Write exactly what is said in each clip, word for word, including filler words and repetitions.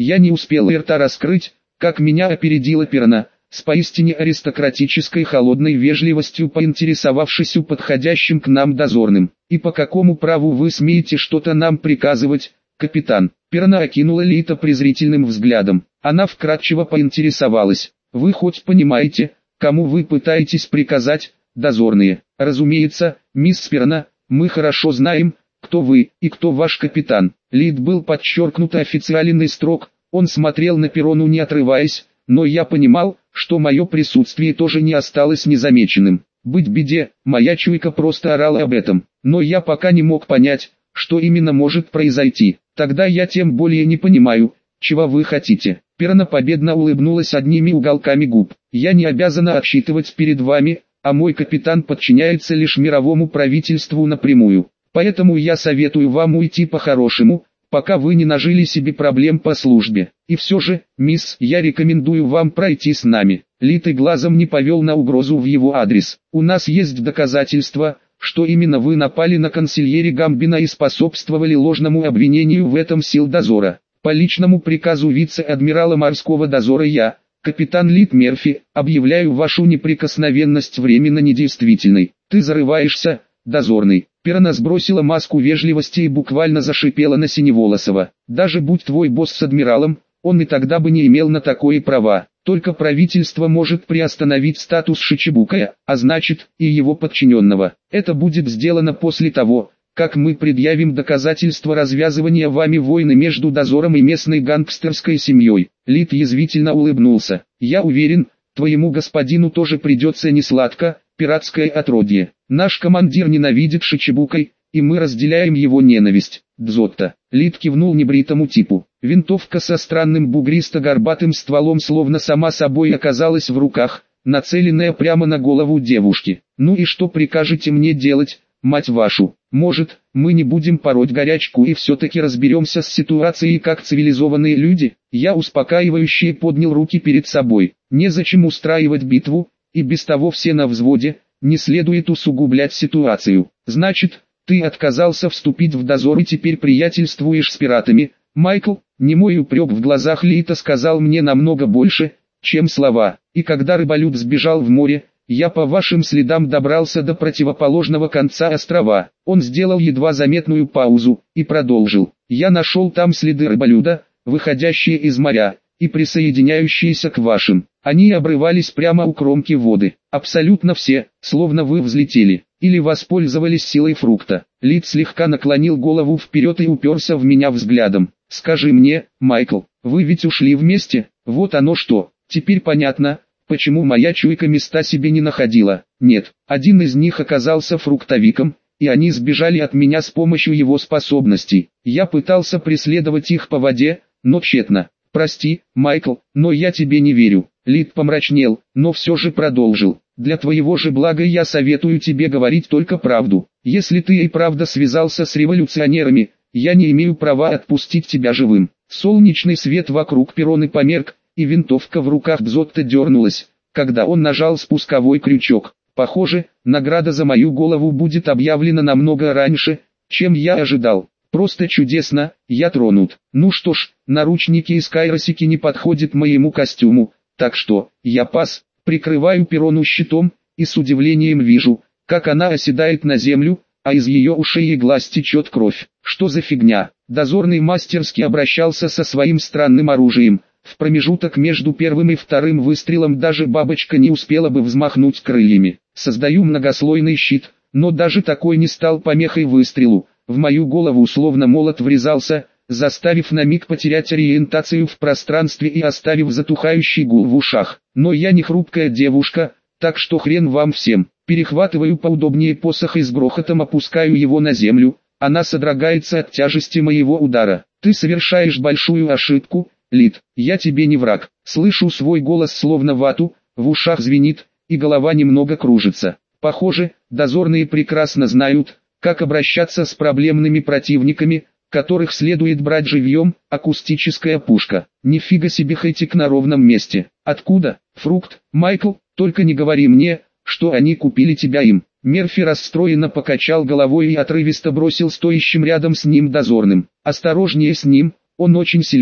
Я не успел и рта раскрыть, как меня опередила Перна, с поистине аристократической холодной вежливостью поинтересовавшись у подходящим к нам дозорным. «И по какому праву вы смеете что-то нам приказывать, капитан?» Перна окинула Лита презрительным взглядом. Она вкратчиво поинтересовалась: «Вы хоть понимаете, кому вы пытаетесь приказать, дозорные?» «Разумеется, мисс Перна, мы хорошо знаем, кто вы и кто ваш капитан». Лит был подчеркнуто официален и строг, он смотрел на Перрону не отрываясь, но я понимал, что мое присутствие тоже не осталось незамеченным. Быть беде, моя чуйка просто орала об этом, но я пока не мог понять, что именно может произойти. Тогда я тем более не понимаю, чего вы хотите. Перна победно улыбнулась одними уголками губ. Я не обязана отчитывать перед вами, а мой капитан подчиняется лишь мировому правительству напрямую. Поэтому я советую вам уйти по-хорошему, пока вы не нажили себе проблем по службе. И все же, мисс, я рекомендую вам пройти с нами». Лит и глазом не повел на угрозу в его адрес. «У нас есть доказательства, что именно вы напали на консильери Гамбина и способствовали ложному обвинению в этом сил дозора. По личному приказу вице-адмирала морского дозора я, капитан Лит Мерфи, объявляю вашу неприкосновенность временно недействительной. Ты зарываешься, дозорный». Перна сбросила маску вежливости и буквально зашипела на Синеволосова. «Даже будь твой босс с адмиралом, он и тогда бы не имел на такое права. Только правительство может приостановить статус Шичибукая, а значит, и его подчиненного. Это будет сделано после того, как мы предъявим доказательства развязывания вами войны между дозором и местной гангстерской семьей». Лит язвительно улыбнулся. «Я уверен, твоему господину тоже придется несладко, пиратское отродье. Наш командир ненавидит Шичибукай, и мы разделяем его ненависть. Дзотто». Лит кивнул небритому типу. Винтовка со странным бугристо-горбатым стволом словно сама собой оказалась в руках, нацеленная прямо на голову девушки. «Ну и что прикажете мне делать, мать вашу? Может, мы не будем пороть горячку и все-таки разберемся с ситуацией как цивилизованные люди?» Я успокаивающе поднял руки перед собой. «Незачем устраивать битву, и без того все на взводе, не следует усугублять ситуацию. Значит, ты отказался вступить в дозор и теперь приятельствуешь с пиратами, Майкл?» Немой упрек в глазах Лита сказал мне намного больше, чем слова. «И когда рыболюб сбежал в море, я по вашим следам добрался до противоположного конца острова». Он сделал едва заметную паузу и продолжил. «Я нашел там следы рыболюда, выходящие из моря, и присоединяющиеся к вашим. Они обрывались прямо у кромки воды. Абсолютно все, словно вы взлетели, или воспользовались силой фрукта». Лит слегка наклонил голову вперед и уперся в меня взглядом. «Скажи мне, Майкл, вы ведь ушли вместе? Вот оно что. Теперь понятно, почему моя чуйка места себе не находила. Нет, один из них оказался фруктовиком, и они сбежали от меня с помощью его способностей. Я пытался преследовать их по воде, но тщетно. Прости, Майкл, но я тебе не верю». Лит помрачнел, но все же продолжил. «Для твоего же блага я советую тебе говорить только правду. Если ты и правда связался с революционерами, я не имею права отпустить тебя живым». Солнечный свет вокруг Перроны померк, и винтовка в руках Дзотто дернулась, когда он нажал спусковой крючок. Похоже, награда за мою голову будет объявлена намного раньше, чем я ожидал. Просто чудесно, я тронут. Ну что ж, наручники и скайросики не подходят моему костюму, так что, я пас, прикрываю Перрону щитом, и с удивлением вижу, как она оседает на землю, а из ее ушей и глаз течет кровь. Что за фигня? Дозорный мастерски обращался со своим странным оружием. В промежуток между первым и вторым выстрелом даже бабочка не успела бы взмахнуть крыльями. Создаю многослойный щит, но даже такой не стал помехой выстрелу. В мою голову словно молот врезался, заставив на миг потерять ориентацию в пространстве и оставив затухающий гул в ушах. Но я не хрупкая девушка, так что хрен вам всем. Перехватываю поудобнее посох и с грохотом опускаю его на землю. Она содрогается от тяжести моего удара. «Ты совершаешь большую ошибку, Лит, я тебе не враг». Слышу свой голос словно вату, в ушах звенит, и голова немного кружится. Похоже, дозорные прекрасно знают, как обращаться с проблемными противниками, которых следует брать живьем. Акустическая пушка. Нифига себе хайтик на ровном месте. Откуда? Фрукт, Майкл, только не говори мне, что они купили тебя им. Мерфи расстроенно покачал головой и отрывисто бросил стоящим рядом с ним дозорным. Осторожнее с ним, он очень силен,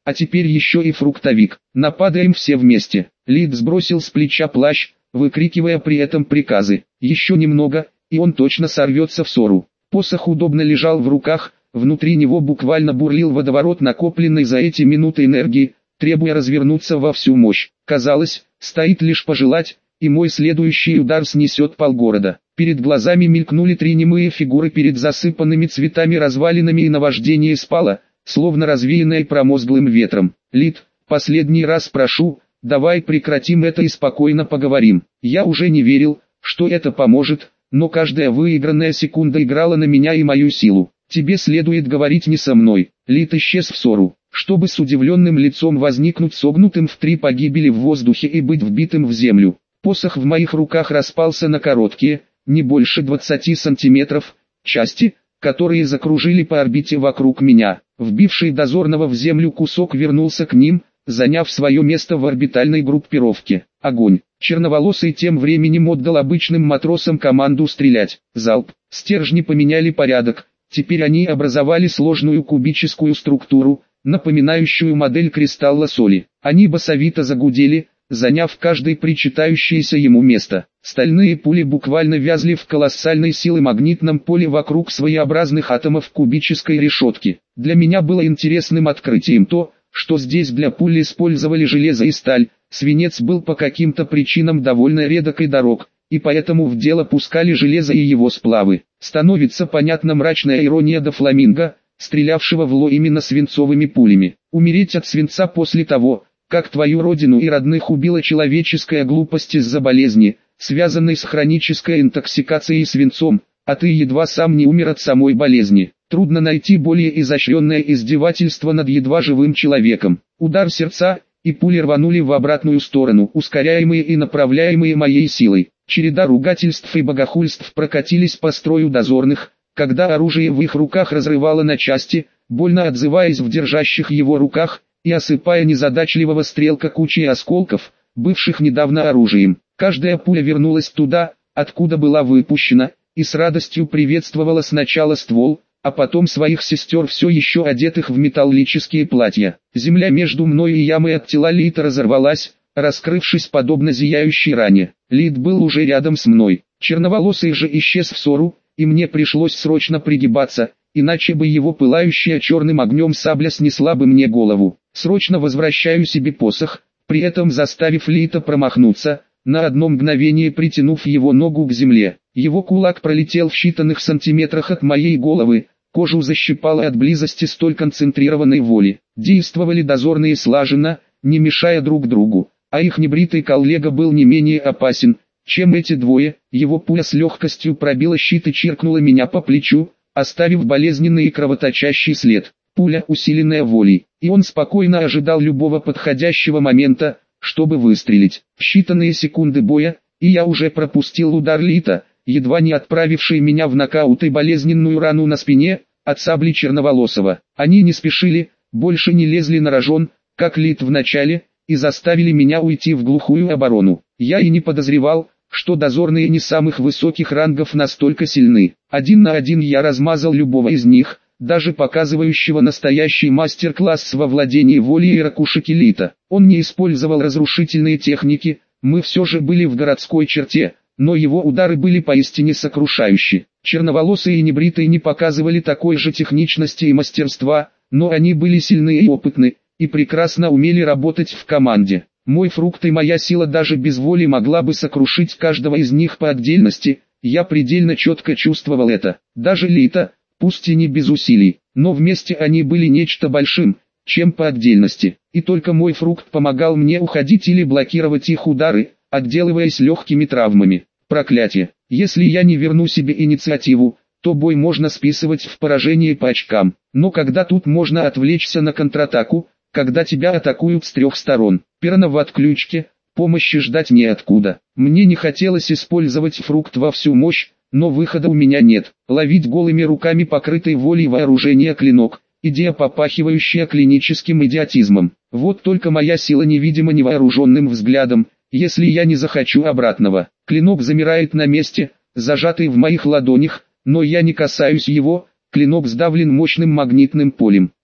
а теперь еще и фруктовик. Нападаем все вместе. Лид сбросил с плеча плащ, выкрикивая при этом приказы. Еще немного, и он точно сорвется в ссору. Посох удобно лежал в руках, внутри него буквально бурлил водоворот накопленной за эти минуты энергии, требуя развернуться во всю мощь. Казалось, стоит лишь пожелать, и мой следующий удар снесет полгорода. Перед глазами мелькнули три немые фигуры перед засыпанными цветами развалинами, и наваждение спало, словно развеянное промозглым ветром. Лид, последний раз прошу, давай прекратим это и спокойно поговорим. Я уже не верил, что это поможет, но каждая выигранная секунда играла на меня и мою силу. Тебе следует говорить не со мной. Лид исчез в ссору, чтобы с удивленным лицом возникнуть согнутым в три погибели в воздухе и быть вбитым в землю. Посох в моих руках распался на короткие, не больше двадцати сантиметров, части, которые закружили по орбите вокруг меня. Вбивший дозорного в землю кусок вернулся к ним, заняв свое место в орбитальной группировке. Огонь. Черноволосый тем временем отдал обычным матросам команду стрелять. Залп. Стержни поменяли порядок. Теперь они образовали сложную кубическую структуру, напоминающую модель кристалла соли. Они басовито загудели, заняв каждое причитающееся ему место. Стальные пули буквально вязли в колоссальной силы магнитном поле вокруг своеобразных атомов кубической решетки. Для меня было интересным открытием то, что здесь для пуль использовали железо и сталь. Свинец был по каким-то причинам довольно редок и дорог, и поэтому в дело пускали железо и его сплавы. Становится понятна мрачная ирония до фламинго, стрелявшего в Ло именно свинцовыми пулями. Умереть от свинца после того, как твою родину и родных убила человеческая глупость из-за болезни, связанной с хронической интоксикацией свинцом, а ты едва сам не умер от самой болезни. Трудно найти более изощренное издевательство над едва живым человеком. Удар сердца, и пули рванули в обратную сторону, ускоряемые и направляемые моей силой. Череда ругательств и богохульств прокатились по строю дозорных, когда оружие в их руках разрывало на части, больно отзываясь в держащих его руках, и осыпая незадачливого стрелка кучей осколков, бывших недавно оружием. Каждая пуля вернулась туда, откуда была выпущена, и с радостью приветствовала сначала ствол, а потом своих сестер, все еще одетых в металлические платья. Земля между мной и ямой от тела Лита разорвалась, раскрывшись подобно зияющей ране. Лит был уже рядом с мной. Черноволосый же исчез в ссору, и мне пришлось срочно пригибаться, иначе бы его пылающая черным огнем сабля снесла бы мне голову. Срочно возвращаю себе посох, при этом заставив Лита промахнуться, на одно мгновение притянув его ногу к земле. Его кулак пролетел в считанных сантиметрах от моей головы, кожу защипало от близости столь концентрированной воли. Действовали дозорные слаженно, не мешая друг другу, а их небритый коллега был не менее опасен, чем эти двое. Его пуля с легкостью пробила щит и чиркнула меня по плечу, оставив болезненный и кровоточащий след. Пуля, усиленная волей, и он спокойно ожидал любого подходящего момента, чтобы выстрелить. Считанные секунды боя, и я уже пропустил удар Лита, едва не отправивший меня в нокаут и болезненную рану на спине, от сабли Черноволосого. Они не спешили, больше не лезли на рожон, как Лит в начале, и заставили меня уйти в глухую оборону. Я и не подозревал, что дозорные не самых высоких рангов настолько сильны. Один на один я размазал любого из них, даже показывающего настоящий мастер-класс во владении волей и ракушек Лита. Он не использовал разрушительные техники, мы все же были в городской черте, но его удары были поистине сокрушающие. Черноволосые и небритые не показывали такой же техничности и мастерства, но они были сильны и опытны, и прекрасно умели работать в команде. Мой фрукт и моя сила даже без воли могла бы сокрушить каждого из них по отдельности, я предельно четко чувствовал это. Даже Лита, пусть и не без усилий, но вместе они были нечто большим, чем по отдельности. И только мой фрукт помогал мне уходить или блокировать их удары, отделываясь легкими травмами. Проклятие! Если я не верну себе инициативу, то бой можно списывать в поражение по очкам. Но когда тут можно отвлечься на контратаку, когда тебя атакуют с трех сторон? Пирана в отключке, помощи ждать неоткуда. Мне не хотелось использовать фрукт во всю мощь, но выхода у меня нет. Ловить голыми руками покрытый волей вооружения клинок, идея, попахивающая клиническим идиотизмом. Вот только моя сила невидима невооруженным взглядом, если я не захочу обратного. Клинок замирает на месте, зажатый в моих ладонях, но я не касаюсь его, клинок сдавлен мощным магнитным полем.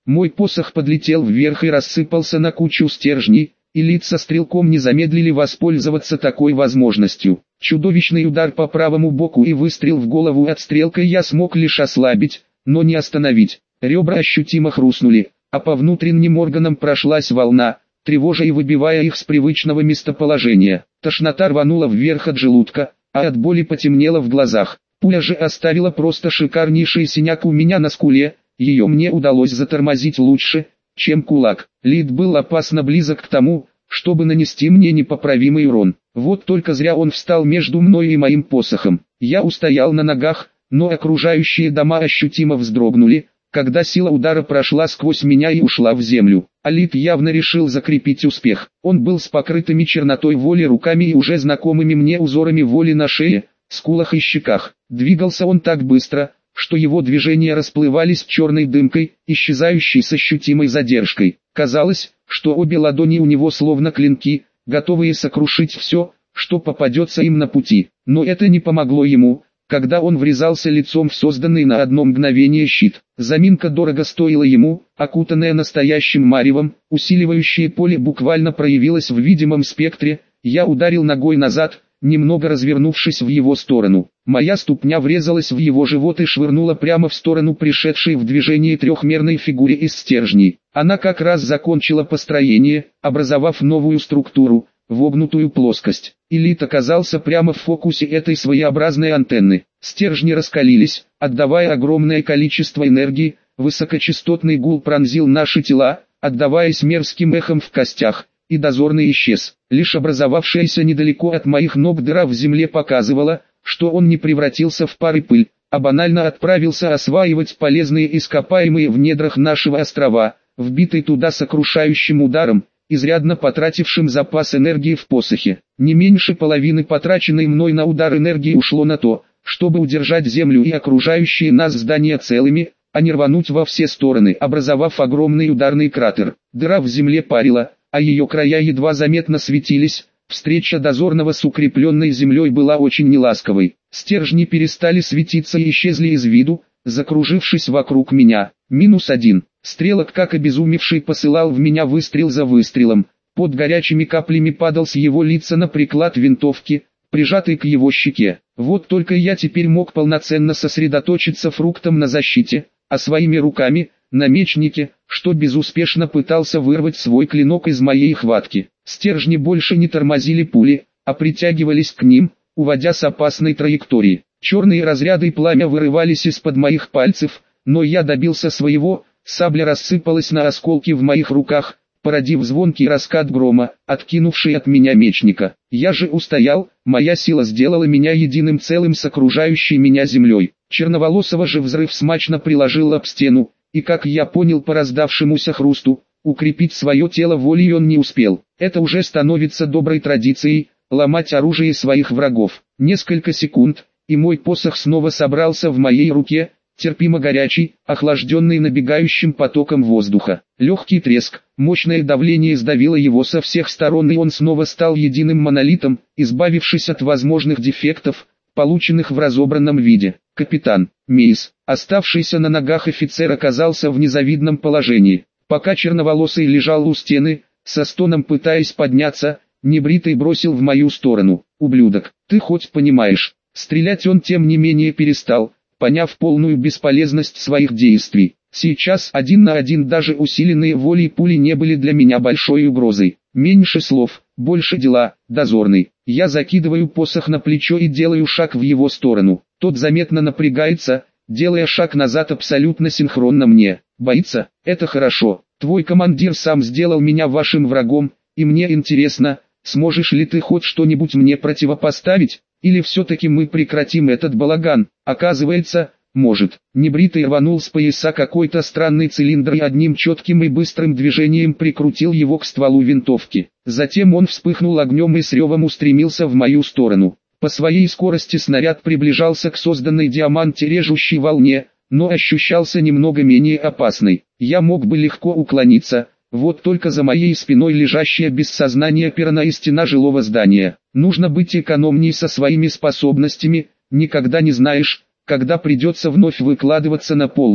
Мой посох подлетел вверх и рассыпался на кучу стержней, и лица стрелком не замедлили воспользоваться такой возможностью. Чудовищный удар по правому боку и выстрел в голову отстрелкой я смог лишь ослабить, но не остановить. Ребра ощутимо хрустнули, а по внутренним органам прошлась волна, тревожа и выбивая их с привычного местоположения. Тошнота рванула вверх от желудка, а от боли потемнело в глазах. Пуля же оставила просто шикарнейший синяк у меня на скуле, ее мне удалось затормозить лучше, чем кулак. Лид был опасно близок к тому, чтобы нанести мне непоправимый урон. Вот только зря он встал между мной и моим посохом. Я устоял на ногах, но окружающие дома ощутимо вздрогнули, когда сила удара прошла сквозь меня и ушла в землю. Алид явно решил закрепить успех. Он был с покрытыми чернотой воли руками и уже знакомыми мне узорами воли на шее, скулах и щеках. Двигался он так быстро, что его движения расплывались черной дымкой, исчезающей с ощутимой задержкой. Казалось, что обе ладони у него словно клинки, готовые сокрушить все, что попадется им на пути. Но это не помогло ему, когда он врезался лицом в созданный на одно мгновение щит. Заминка дорого стоила ему, окутанная настоящим маревом, усиливающее поле буквально проявилось в видимом спектре. Я ударил ногой назад, немного развернувшись в его сторону. Моя ступня врезалась в его живот и швырнула прямо в сторону пришедшей в движение трехмерной фигуре из стержней. Она как раз закончила построение, образовав новую структуру, вогнутую плоскость. Элит оказался прямо в фокусе этой своеобразной антенны. Стержни раскалились, отдавая огромное количество энергии, высокочастотный гул пронзил наши тела, отдаваясь мерзким эхом в костях, и дозорный исчез. Лишь образовавшаяся недалеко от моих ног дыра в земле показывала, что он не превратился в пар и пыль, а банально отправился осваивать полезные ископаемые в недрах нашего острова, вбитый туда сокрушающим ударом, изрядно потратившим запас энергии в посохе. Не меньше половины потраченной мной на удар энергии ушло на то, чтобы удержать землю и окружающие нас здания целыми, а не рвануть во все стороны, образовав огромный ударный кратер. Дыра в земле парила, а ее края едва заметно светились. Встреча дозорного с укрепленной землей была очень неласковой. Стержни перестали светиться и исчезли из виду, закружившись вокруг меня. Минус один. Стрелок как обезумевший посылал в меня выстрел за выстрелом. Под горячими каплями падал с его лица на приклад винтовки, прижатый к его щеке. Вот только я теперь мог полноценно сосредоточиться фруктом на защите, а своими руками – на мечнике, что безуспешно пытался вырвать свой клинок из моей хватки. Стержни больше не тормозили пули, а притягивались к ним, уводя с опасной траектории. Черные разряды и пламя вырывались из-под моих пальцев, но я добился своего, сабля рассыпалась на осколки в моих руках, породив звонкий раскат грома, откинувший от меня мечника. Я же устоял, моя сила сделала меня единым целым с окружающей меня землей. Черноволосого же взрыв смачно приложил об стену, и как я понял по раздавшемуся хрусту, укрепить свое тело волей он не успел. Это уже становится доброй традицией, ломать оружие своих врагов. Несколько секунд, и мой посох снова собрался в моей руке, терпимо горячий, охлажденный набегающим потоком воздуха. Легкий треск, мощное давление сдавило его со всех сторон, и он снова стал единым монолитом, избавившись от возможных дефектов, полученных в разобранном виде. Капитан Мейс, оставшийся на ногах офицер, оказался в незавидном положении. Пока черноволосый лежал у стены, со стоном пытаясь подняться, небритый бросил в мою сторону: «Ублюдок, ты хоть понимаешь?» Стрелять он тем не менее перестал, поняв полную бесполезность своих действий. Сейчас один на один даже усиленные волей пули не были для меня большой угрозой. Меньше слов, больше дела. Дозорный. Я закидываю посох на плечо и делаю шаг в его сторону. Тот заметно напрягается, делая шаг назад абсолютно синхронно мне. Боится? Это хорошо. Твой командир сам сделал меня вашим врагом, и мне интересно, сможешь ли ты хоть что-нибудь мне противопоставить, или все-таки мы прекратим этот балаган? Оказывается, может. Небритый рванул с пояса какой-то странный цилиндр и одним четким и быстрым движением прикрутил его к стволу винтовки. Затем он вспыхнул огнем и с ревом устремился в мою сторону. По своей скорости снаряд приближался к созданной диаманте режущей волне, но ощущался немного менее опасной. Я мог бы легко уклониться, вот только за моей спиной лежащая без сознания Перна и стена жилого здания. Нужно быть экономней со своими способностями, никогда не знаешь, когда придется вновь выкладываться на полную.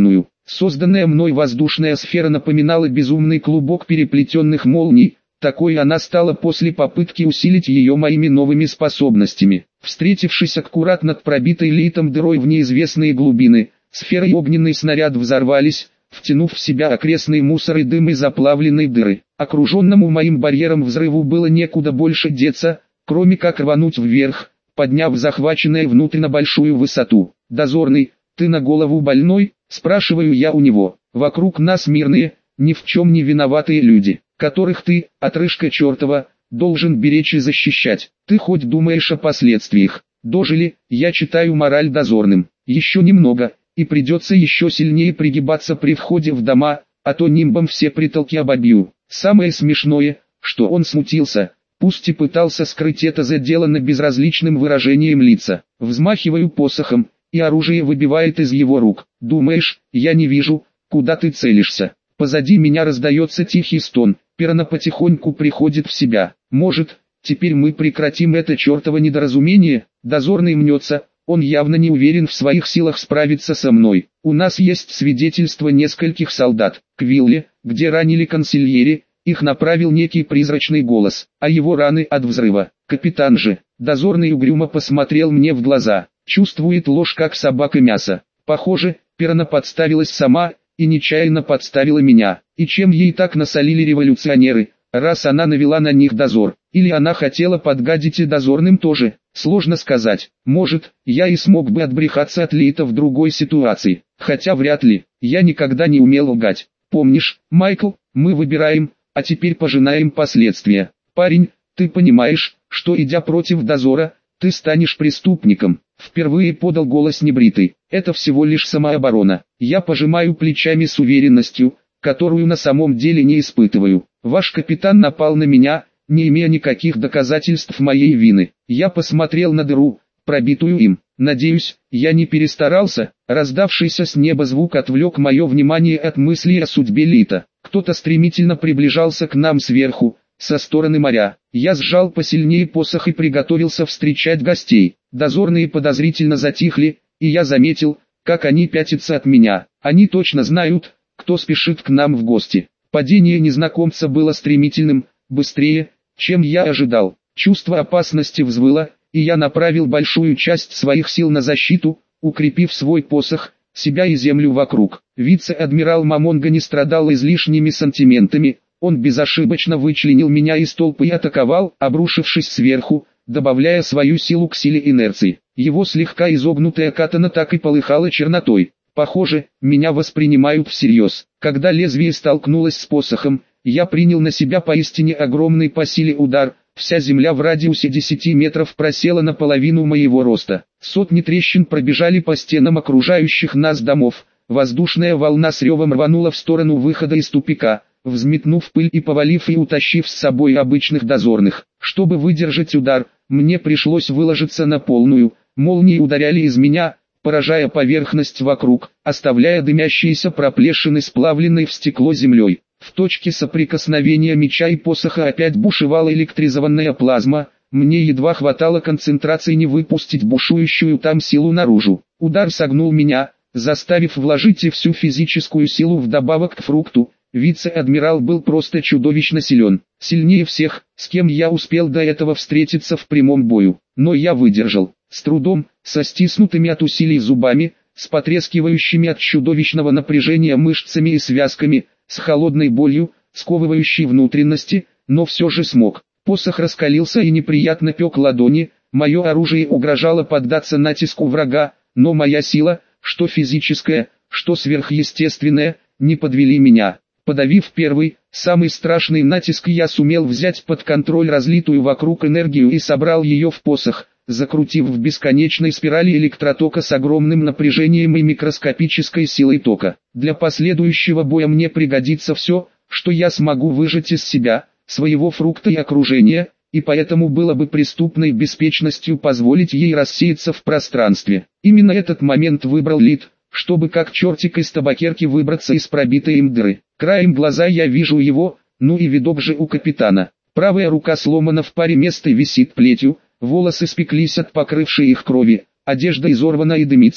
Созданная мной воздушная сфера напоминала безумный клубок переплетенных молний, такой она стала после попытки усилить ее моими новыми способностями. Встретившись аккурат над пробитой литом дырой в неизвестные глубины, сфера и огненный снаряд взорвались, втянув в себя окрестный мусор и дым из оплавленной дыры. Окруженному моим барьером взрыву было некуда больше деться, кроме как рвануть вверх, подняв захваченное внутрь на большую высоту. «Дозорный, ты на голову больной?» – спрашиваю я у него. «Вокруг нас мирные, ни в чем не виноватые люди, которых ты, отрыжка чертова, должен беречь и защищать. Ты хоть думаешь о последствиях?» Дожили, я читаю мораль дозорным. Еще немного, и придется еще сильнее пригибаться при входе в дома, а то нимбом все притолки обобью. Самое смешное, что он смутился, пусть и пытался скрыть это заделано безразличным выражением лица. Взмахиваю посохом, и оружие выбивает из его рук. «Думаешь, я не вижу, куда ты целишься?» Позади меня раздается тихий стон, Пирана потихоньку приходит в себя. «Может, теперь мы прекратим это чертово недоразумение?» Дозорный мнется, он явно не уверен в своих силах справиться со мной. «У нас есть свидетельство нескольких солдат. К вилле, где ранили консильери, их направил некий призрачный голос, а его раны от взрыва. Капитан же». Дозорный угрюмо посмотрел мне в глаза. Чувствует ложь как собака мясо. Похоже, Пирана подставилась сама, и нечаянно подставила меня. И чем ей так насолили революционеры, раз она навела на них дозор? Или она хотела подгадить и дозорным тоже? Сложно сказать. Может, я и смог бы отбрехаться от Лита в другой ситуации. Хотя вряд ли. Я никогда не умел лгать. Помнишь, Майкл, мы выбираем, а теперь пожинаем последствия. Парень, ты понимаешь, что идя против дозора, ты станешь преступником. Впервые подал голос небритый. Это всего лишь самооборона. Я пожимаю плечами с уверенностью, которую на самом деле не испытываю. Ваш капитан напал на меня, не имея никаких доказательств моей вины. Я посмотрел на дыру, пробитую им. Надеюсь, я не перестарался. Раздавшийся с неба звук отвлек мое внимание от мыслей о судьбе Лита. Кто-то стремительно приближался к нам сверху, со стороны моря. Я сжал посильнее посох и приготовился встречать гостей. Дозорные подозрительно затихли, и я заметил, как они пятятся от меня. Они точно знают, кто спешит к нам в гости. Падение незнакомца было стремительным, быстрее, чем я ожидал. Чувство опасности взвыло, и я направил большую часть своих сил на защиту, укрепив свой посох, себя и землю вокруг. Вице-адмирал Мамонга не страдал излишними сантиментами. Он безошибочно вычленил меня из толпы и атаковал, обрушившись сверху, добавляя свою силу к силе инерции. Его слегка изогнутая катана так и полыхала чернотой. Похоже, меня воспринимают всерьез. Когда лезвие столкнулось с посохом, я принял на себя поистине огромный по силе удар. Вся земля в радиусе десяти метров просела наполовину моего роста. Сотни трещин пробежали по стенам окружающих нас домов. Воздушная волна с ревом рванула в сторону выхода из тупика, взметнув пыль и повалив и утащив с собой обычных дозорных. Чтобы выдержать удар, мне пришлось выложиться на полную. Молнии ударяли из меня, поражая поверхность вокруг, оставляя дымящиеся проплешины сплавленной в стекло землей. В точке соприкосновения меча и посоха опять бушевала электризованная плазма. Мне едва хватало концентрации не выпустить бушующую там силу наружу. Удар согнул меня, заставив вложить и всю физическую силу вдобавок к фрукту. Вице-адмирал был просто чудовищно силен, сильнее всех, с кем я успел до этого встретиться в прямом бою. Но я выдержал, с трудом, со стиснутыми от усилий зубами, с потрескивающими от чудовищного напряжения мышцами и связками, с холодной болью, сковывающей внутренности, но все же смог. Посох раскалился и неприятно пек ладони, мое оружие угрожало поддаться натиску врага, но моя сила, что физическая, что сверхъестественная, не подвели меня. Подавив первый, самый страшный натиск, я сумел взять под контроль разлитую вокруг энергию и собрал ее в посох, закрутив в бесконечной спирали электротока с огромным напряжением и микроскопической силой тока. Для последующего боя мне пригодится все, что я смогу выжать из себя, своего фрукта и окружения, и поэтому было бы преступной беспечностью позволить ей рассеяться в пространстве. Именно этот момент выбрал Лит, чтобы как чертик из табакерки выбраться из пробитой им дыры. Краем глаза я вижу его, ну и видок же у капитана. Правая рука сломана в паре мест и висит плетью, волосы спеклись от покрывшей их крови, одежда изорвана и дымится,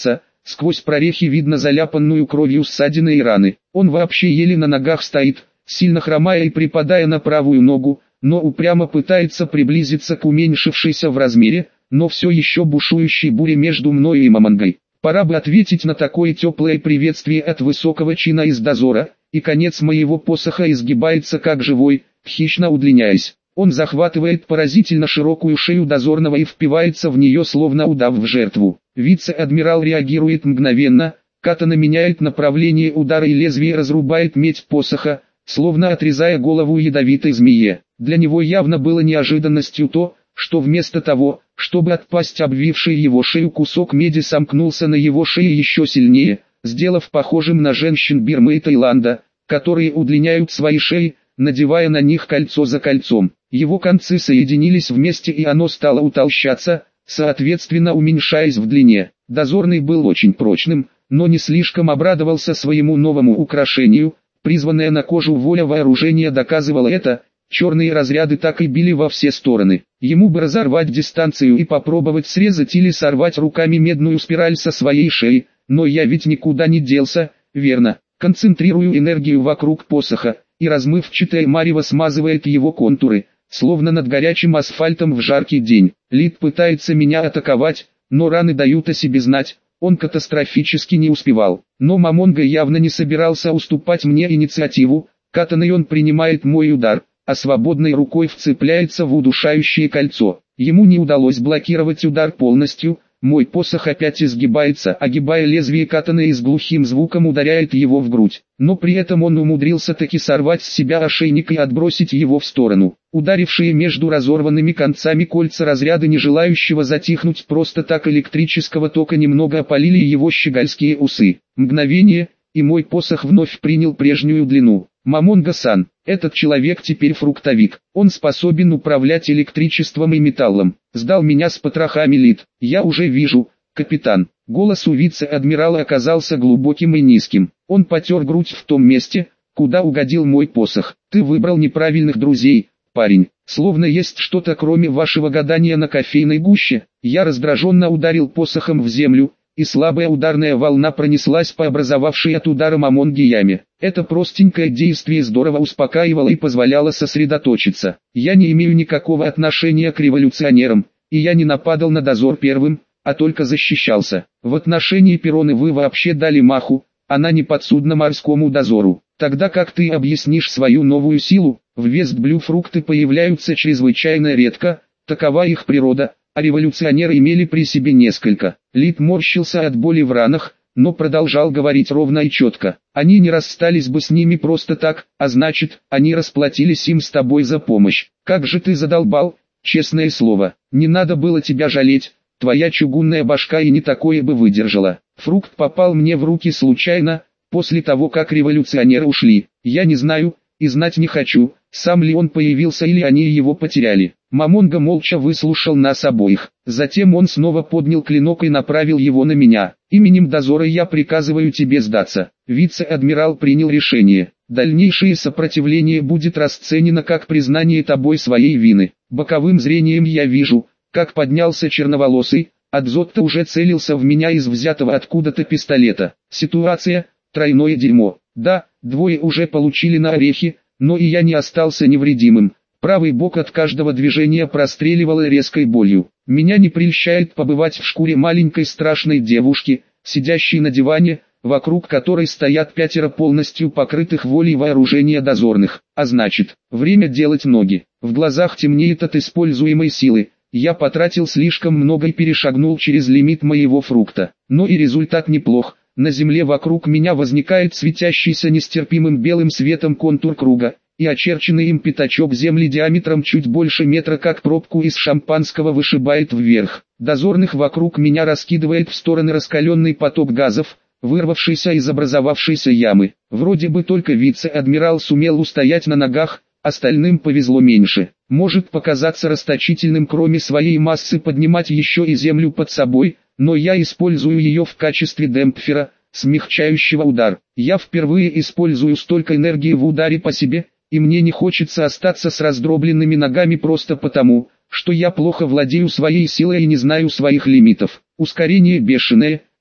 сквозь прорехи видно заляпанную кровью ссадины и раны. Он вообще еле на ногах стоит, сильно хромая и припадая на правую ногу, но упрямо пытается приблизиться к уменьшившейся в размере, но все еще бушующей буре между мною и Мамонгой. Пора бы ответить на такое теплое приветствие от высокого чина из дозора, и конец моего посоха изгибается как живой, хищно удлиняясь. Он захватывает поразительно широкую шею дозорного и впивается в нее, словно удав в жертву. Вице-адмирал реагирует мгновенно, катана меняет направление удара и лезвие разрубает медь посоха, словно отрезая голову ядовитой змее. Для него явно было неожиданностью то, что вместо того, чтобы отпасть обвивший его шею кусок меди, сомкнулся на его шее еще сильнее, сделав похожим на женщин Бирмы и Таиланда, которые удлиняют свои шеи, надевая на них кольцо за кольцом. Его концы соединились вместе, и оно стало утолщаться, соответственно уменьшаясь в длине. Дозорный был очень прочным, но не слишком обрадовался своему новому украшению. Призванная на кожу воля вооружения доказывала это. Черные разряды так и били во все стороны. Ему бы разорвать дистанцию и попробовать срезать или сорвать руками медную спираль со своей шеи, но я ведь никуда не делся, верно. Концентрирую энергию вокруг посоха, и размывчатая марево смазывает его контуры, словно над горячим асфальтом в жаркий день. Лид пытается меня атаковать, но раны дают о себе знать, он катастрофически не успевал. Но Мамонга явно не собирался уступать мне инициативу, катаной он принимает мой удар, а свободной рукой вцепляется в удушающее кольцо. Ему не удалось блокировать удар полностью, мой посох опять изгибается, огибая лезвие катаны и с глухим звуком ударяет его в грудь. Но при этом он умудрился таки сорвать с себя ошейник и отбросить его в сторону. Ударившие между разорванными концами кольца разряда, не желающего затихнуть просто так электрического тока, немного опалили его щегольские усы. Мгновение, и мой посох вновь принял прежнюю длину. Мамонга-сан, этот человек теперь фруктовик. Он способен управлять электричеством и металлом. Сдал меня с потрохами Лид. Я уже вижу, капитан. Голос у вице-адмирала оказался глубоким и низким. Он потер грудь в том месте, куда угодил мой посох. Ты выбрал неправильных друзей, парень. Словно есть что-то кроме вашего гадания на кофейной гуще. Я раздраженно ударил посохом в землю, и слабая ударная волна пронеслась по образовавшей от удара Мамонги яме. Это простенькое действие здорово успокаивало и позволяло сосредоточиться. Я не имею никакого отношения к революционерам, и я не нападал на дозор первым, а только защищался. В отношении Перроны вы вообще дали маху, она не подсудна морскому дозору. Тогда как ты объяснишь свою новую силу? В Вестблю фрукты появляются чрезвычайно редко, такова их природа. А революционеры имели при себе несколько. Лид морщился от боли в ранах, но продолжал говорить ровно и четко. Они не расстались бы с ними просто так, а значит, они расплатились им с тобой за помощь. Как же ты задолбал, честное слово. Не надо было тебя жалеть, твоя чугунная башка и не такое бы выдержала. Фрукт попал мне в руки случайно, после того как революционеры ушли. Я не знаю, и знать не хочу, сам ли он появился или они его потеряли. Мамонга молча выслушал нас обоих. Затем он снова поднял клинок и направил его на меня. Именем дозора я приказываю тебе сдаться. Вице-адмирал принял решение. Дальнейшее сопротивление будет расценено как признание тобой своей вины. Боковым зрением я вижу, как поднялся черноволосый, а Дзотто уже целился в меня из взятого откуда-то пистолета. Ситуация – тройное дерьмо. Да, двое уже получили на орехи, но и я не остался невредимым. Правый бок от каждого движения простреливало резкой болью. Меня не прельщает побывать в шкуре маленькой страшной девушки, сидящей на диване, вокруг которой стоят пятеро полностью покрытых волей вооружения дозорных. А значит, время делать ноги. В глазах темнеет от используемой силы. Я потратил слишком много и перешагнул через лимит моего фрукта. Но и результат неплох. На земле вокруг меня возникает светящийся нестерпимым белым светом контур круга, и очерченный им пятачок земли диаметром чуть больше метра, как пробку из шампанского, вышибает вверх. Дозорных вокруг меня раскидывает в стороны раскаленный поток газов, вырвавшийся из образовавшейся ямы. Вроде бы только вице-адмирал сумел устоять на ногах, остальным повезло меньше. Может показаться расточительным кроме своей массы поднимать еще и землю под собой, но я использую ее в качестве демпфера, смягчающего удар. Я впервые использую столько энергии в ударе по себе, и мне не хочется остаться с раздробленными ногами просто потому, что я плохо владею своей силой и не знаю своих лимитов. Ускорение бешеное,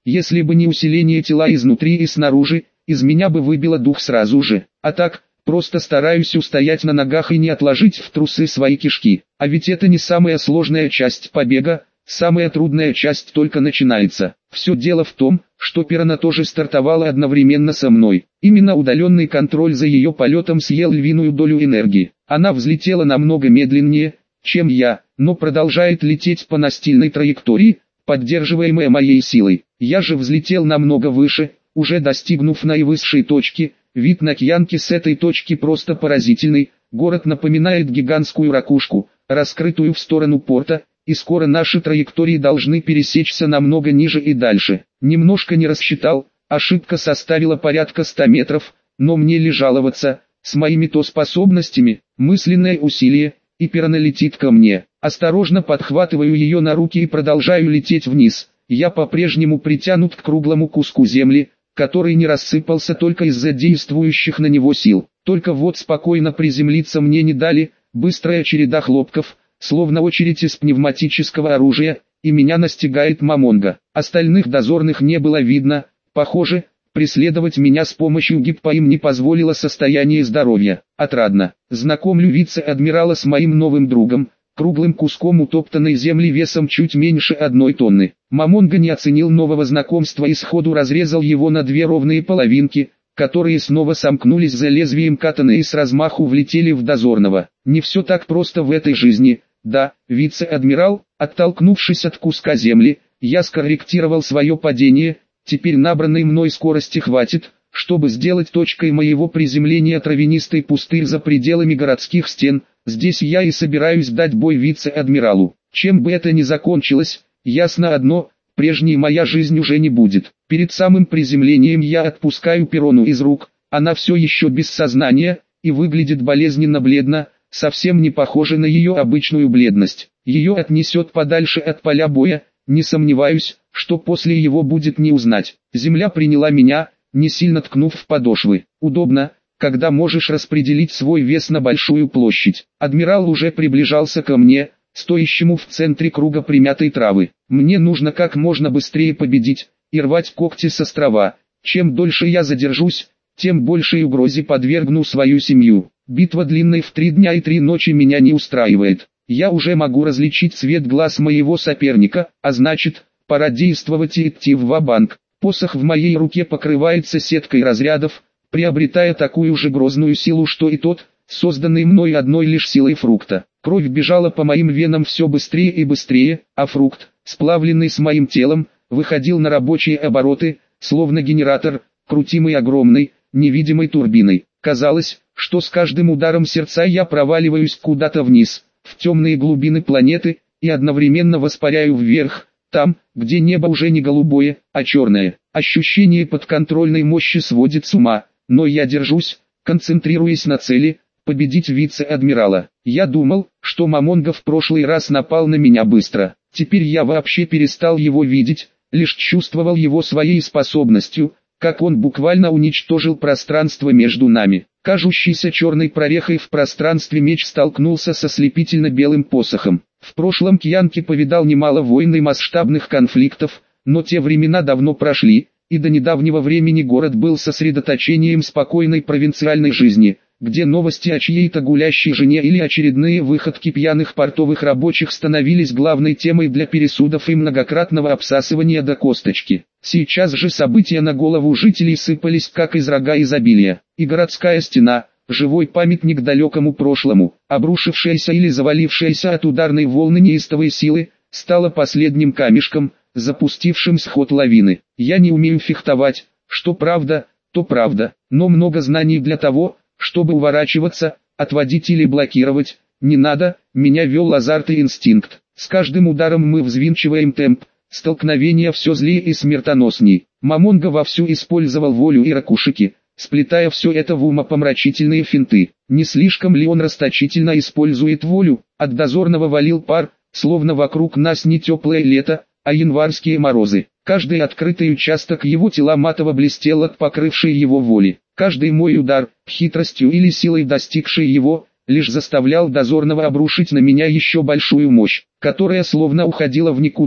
Если бы не усиление тела изнутри и снаружи, из меня бы выбило дух сразу же. А так, просто стараюсь устоять на ногах и не отложить в трусы свои кишки. А ведь это не самая сложная часть побега, самая трудная часть только начинается. Все дело в том, что Пирана тоже стартовала одновременно со мной. Именно удаленный контроль за ее полетом съел львиную долю энергии. Она взлетела намного медленнее, чем я, но продолжает лететь по настильной траектории, поддерживаемая моей силой. Я же взлетел намного выше, уже достигнув наивысшей точки. Вид на Кьянки с этой точки просто поразительный. Город напоминает гигантскую ракушку, раскрытую в сторону порта, и скоро наши траектории должны пересечься намного ниже и дальше. Немножко не рассчитал, ошибка составила порядка ста метров, но мне ли жаловаться, с моими-то способностями, мысленное усилие, и Пирана летит ко мне. Осторожно подхватываю ее на руки и продолжаю лететь вниз. Я по-прежнему притянут к круглому куску земли, который не рассыпался только из-за действующих на него сил. Только вот спокойно приземлиться мне не дали, быстрая череда хлопков, словно очередь из пневматического оружия, и меня настигает Мамонга. Остальных дозорных не было видно, похоже, преследовать меня с помощью гиппа им не позволило состояние здоровья. Отрадно. Знакомлю вице-адмирала с моим новым другом, круглым куском утоптанной земли весом чуть меньше одной тонны. Мамонга не оценил нового знакомства и сходу разрезал его на две ровные половинки, которые снова сомкнулись за лезвием катана и с размаху влетели в дозорного. Не все так просто в этой жизни. Да, вице-адмирал, оттолкнувшись от куска земли, я скорректировал свое падение. Теперь набранной мной скорости хватит, чтобы сделать точкой моего приземления травянистый пустырь за пределами городских стен. Здесь я и собираюсь дать бой вице-адмиралу. Чем бы это ни закончилось, ясно одно, прежней моя жизнь уже не будет. Перед самым приземлением я отпускаю Пирону из рук, она все еще без сознания, и выглядит болезненно бледно, совсем не похоже на ее обычную бледность. Ее отнесет подальше от поля боя, не сомневаюсь, что после его будет не узнать. Земля приняла меня, не сильно ткнув в подошвы. Удобно, когда можешь распределить свой вес на большую площадь. Адмирал уже приближался ко мне, стоящему в центре круга примятой травы. Мне нужно как можно быстрее победить и рвать когти с острова. Чем дольше я задержусь, тем большей угрозе подвергну свою семью. Битва длинной в три дня и три ночи меня не устраивает. Я уже могу различить цвет глаз моего соперника, а значит, пора действовать и идти в ва-банк. Посох в моей руке покрывается сеткой разрядов, приобретая такую же грозную силу, что и тот, созданный мной одной лишь силой фрукта. Кровь бежала по моим венам все быстрее и быстрее, а фрукт, сплавленный с моим телом, выходил на рабочие обороты, словно генератор, крутимый огромной, невидимой турбиной. Казалось, что с каждым ударом сердца я проваливаюсь куда-то вниз, в темные глубины планеты, и одновременно воспаряю вверх, там, где небо уже не голубое, а черное. Ощущение подконтрольной мощи сводит с ума, но я держусь, концентрируясь на цели, победить вице-адмирала. Я думал, что Мамонга в прошлый раз напал на меня быстро. Теперь я вообще перестал его видеть, лишь чувствовал его своей способностью, как он буквально уничтожил пространство между нами. Кажущийся черной прорехой в пространстве меч столкнулся со ослепительно белым посохом. В прошлом Кьянки повидал немало войн и масштабных конфликтов, но те времена давно прошли, и до недавнего времени город был сосредоточением спокойной провинциальной жизни, где новости о чьей-то гулящей жене или очередные выходки пьяных портовых рабочих становились главной темой для пересудов и многократного обсасывания до косточки. Сейчас же события на голову жителей сыпались как из рога изобилия, и городская стена, живой памятник далекому прошлому, обрушившаяся или завалившаяся от ударной волны неистовой силы, стала последним камешком, запустившим сход лавины. Я не умею фехтовать, что правда, то правда, но много знаний для того, чтобы уворачиваться, отводить или блокировать, не надо, меня вел азарт и инстинкт. С каждым ударом мы взвинчиваем темп, столкновения все злее и смертоносней. Мамонга вовсю использовал волю и ракушики, сплетая все это в умопомрачительные финты. Не слишком ли он расточительно использует волю? От дозорного валил пар, словно вокруг нас не теплое лето, а январские морозы. Каждый открытый участок его тела матово блестел от покрывшей его воли. Каждый мой удар, хитростью или силой достигший его, лишь заставлял дозорного обрушить на меня еще большую мощь, которая словно уходила в никуда,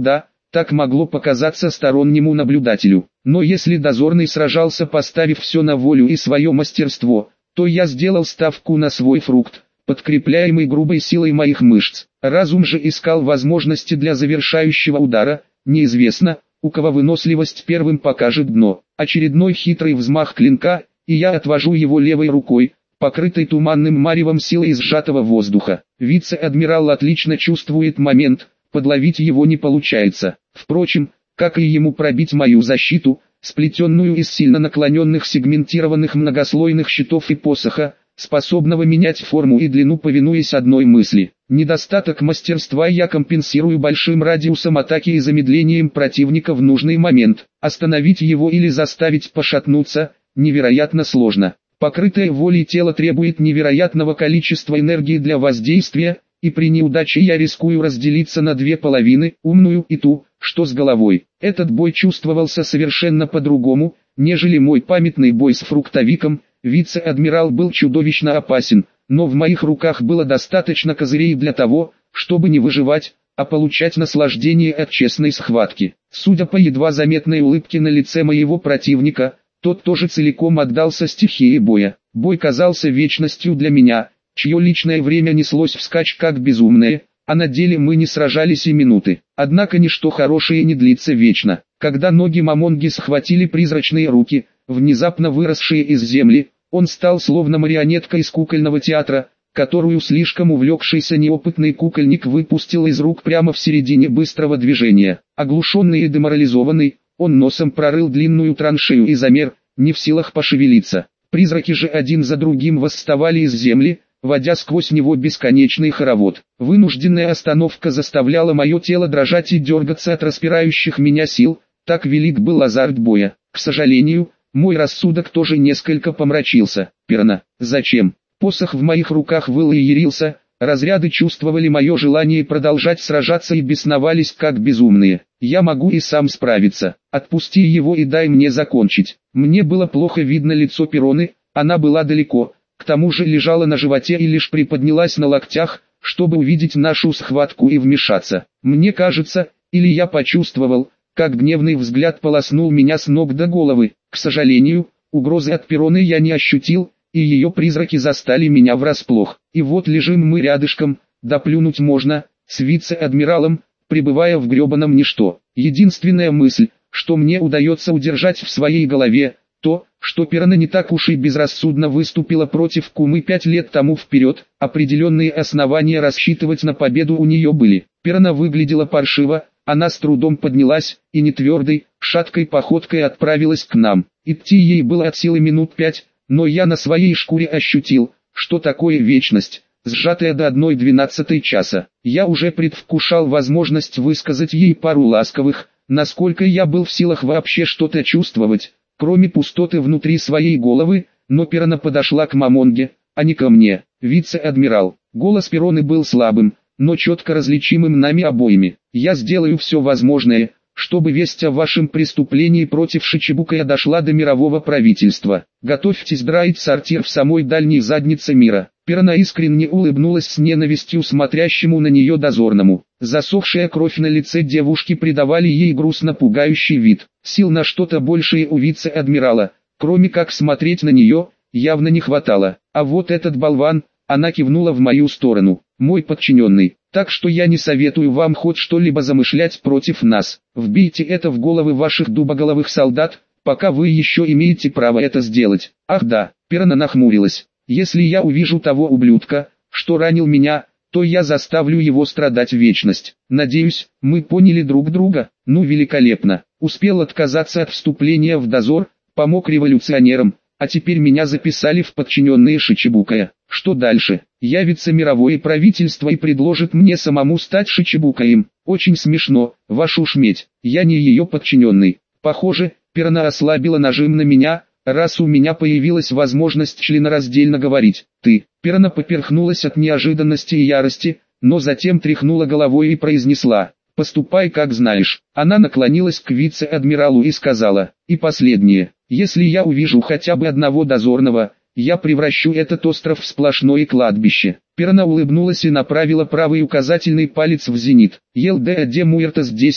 так могло показаться стороннему наблюдателю. Но если дозорный сражался, поставив все на волю и свое мастерство, то я сделал ставку на свой фрукт, подкрепляемый грубой силой моих мышц. Разум же искал возможности для завершающего удара. Неизвестно, у кого выносливость первым покажет дно. Очередной хитрый взмах клинка, и я отвожу его левой рукой, покрытой туманным маревом силой из сжатого воздуха. Вице-адмирал отлично чувствует момент, подловить его не получается. Впрочем, как и ему пробить мою защиту, сплетенную из сильно наклоненных сегментированных многослойных щитов и посоха, способного менять форму и длину, повинуясь одной мысли. Недостаток мастерства я компенсирую большим радиусом атаки и замедлением противника в нужный момент. Остановить его или заставить пошатнуться невероятно сложно. Покрытое волей тело требует невероятного количества энергии для воздействия, и при неудаче я рискую разделиться на две половины, умную и ту, что с головой. Этот бой чувствовался совершенно по-другому, нежели мой памятный бой с фруктовиком. Вице-адмирал был чудовищно опасен, но в моих руках было достаточно козырей для того, чтобы не выживать, а получать наслаждение от честной схватки. Судя по едва заметной улыбке на лице моего противника, тот тоже целиком отдался стихии боя. Бой казался вечностью для меня, чье личное время неслось вскачь как безумное, а на деле мы не сражались и минуты. Однако ничто хорошее не длится вечно. Когда ноги Мамонги схватили призрачные руки, внезапно выросшие из земли, он стал словно марионетка из кукольного театра, которую слишком увлекшийся неопытный кукольник выпустил из рук прямо в середине быстрого движения. Оглушенный и деморализованный, он носом прорыл длинную траншею и замер, не в силах пошевелиться. Призраки же один за другим восставали из земли, водя сквозь него бесконечный хоровод. Вынужденная остановка заставляла мое тело дрожать и дергаться от распирающих меня сил, так велик был азарт боя. К сожалению, мой рассудок тоже несколько помрачился. Пирана, зачем? Посох в моих руках выл и ярился, разряды чувствовали мое желание продолжать сражаться и бесновались как безумные. Я могу и сам справиться. Отпусти его и дай мне закончить. Мне было плохо видно лицо Пироны, она была далеко. К тому же лежала на животе и лишь приподнялась на локтях, чтобы увидеть нашу схватку и вмешаться. Мне кажется, или я почувствовал, как гневный взгляд полоснул меня с ног до головы. К сожалению, угрозы от Пироны я не ощутил, и ее призраки застали меня врасплох. И вот лежим мы рядышком, доплюнуть можно, с вице-адмиралом, пребывая в гребаном ничто. Единственная мысль, что мне удается удержать в своей голове, то, что Пирана не так уж и безрассудно выступила против Кумы пять лет тому вперед, определенные основания рассчитывать на победу у нее были. Пирана выглядела паршиво, она с трудом поднялась, и нетвердой, шаткой походкой отправилась к нам. Идти ей было от силы минут пять, но я на своей шкуре ощутил, что такое вечность, сжатая до одной двенадцатой часа. Я уже предвкушал возможность высказать ей пару ласковых, насколько я был в силах вообще что-то чувствовать, кроме пустоты внутри своей головы, но Пирана подошла к Мамонге, а не ко мне. Вице-адмирал. Голос Пироны был слабым, но четко различимым нами обоими. Я сделаю все возможное, чтобы весть о вашем преступлении против Шичибукая дошла до мирового правительства. Готовьтесь драить сортир в самой дальней заднице мира. Пирана искренне улыбнулась с ненавистью смотрящему на нее дозорному. Засохшая кровь на лице девушки придавали ей грустно пугающий вид. Сил на что-то большее у вице-адмирала, кроме как смотреть на нее, явно не хватало. А вот этот болван, она кивнула в мою сторону, мой подчиненный. Так что я не советую вам хоть что-либо замышлять против нас. Вбейте это в головы ваших дубоголовых солдат, пока вы еще имеете право это сделать. Ах да, Пирана нахмурилась. Если я увижу того ублюдка, что ранил меня, то я заставлю его страдать вечность. Надеюсь, мы поняли друг друга. Ну великолепно. Успел отказаться от вступления в дозор, помог революционерам, а теперь меня записали в подчиненные Шичибукая. Что дальше? Явится мировое правительство и предложит мне самому стать Шичибукаем. Очень смешно, вашу шметь, я не ее подчиненный. Похоже, Пирана ослабила нажим на меня, раз у меня появилась возможность членораздельно говорить. Ты, Пирана поперхнулась от неожиданности и ярости, но затем тряхнула головой и произнесла: поступай как знаешь. Она наклонилась к вице-адмиралу и сказала: и последнее, если я увижу хотя бы одного дозорного, я превращу этот остров в сплошное кладбище. Пирана улыбнулась и направила правый указательный палец в зенит. Ел де де Муэртас десять,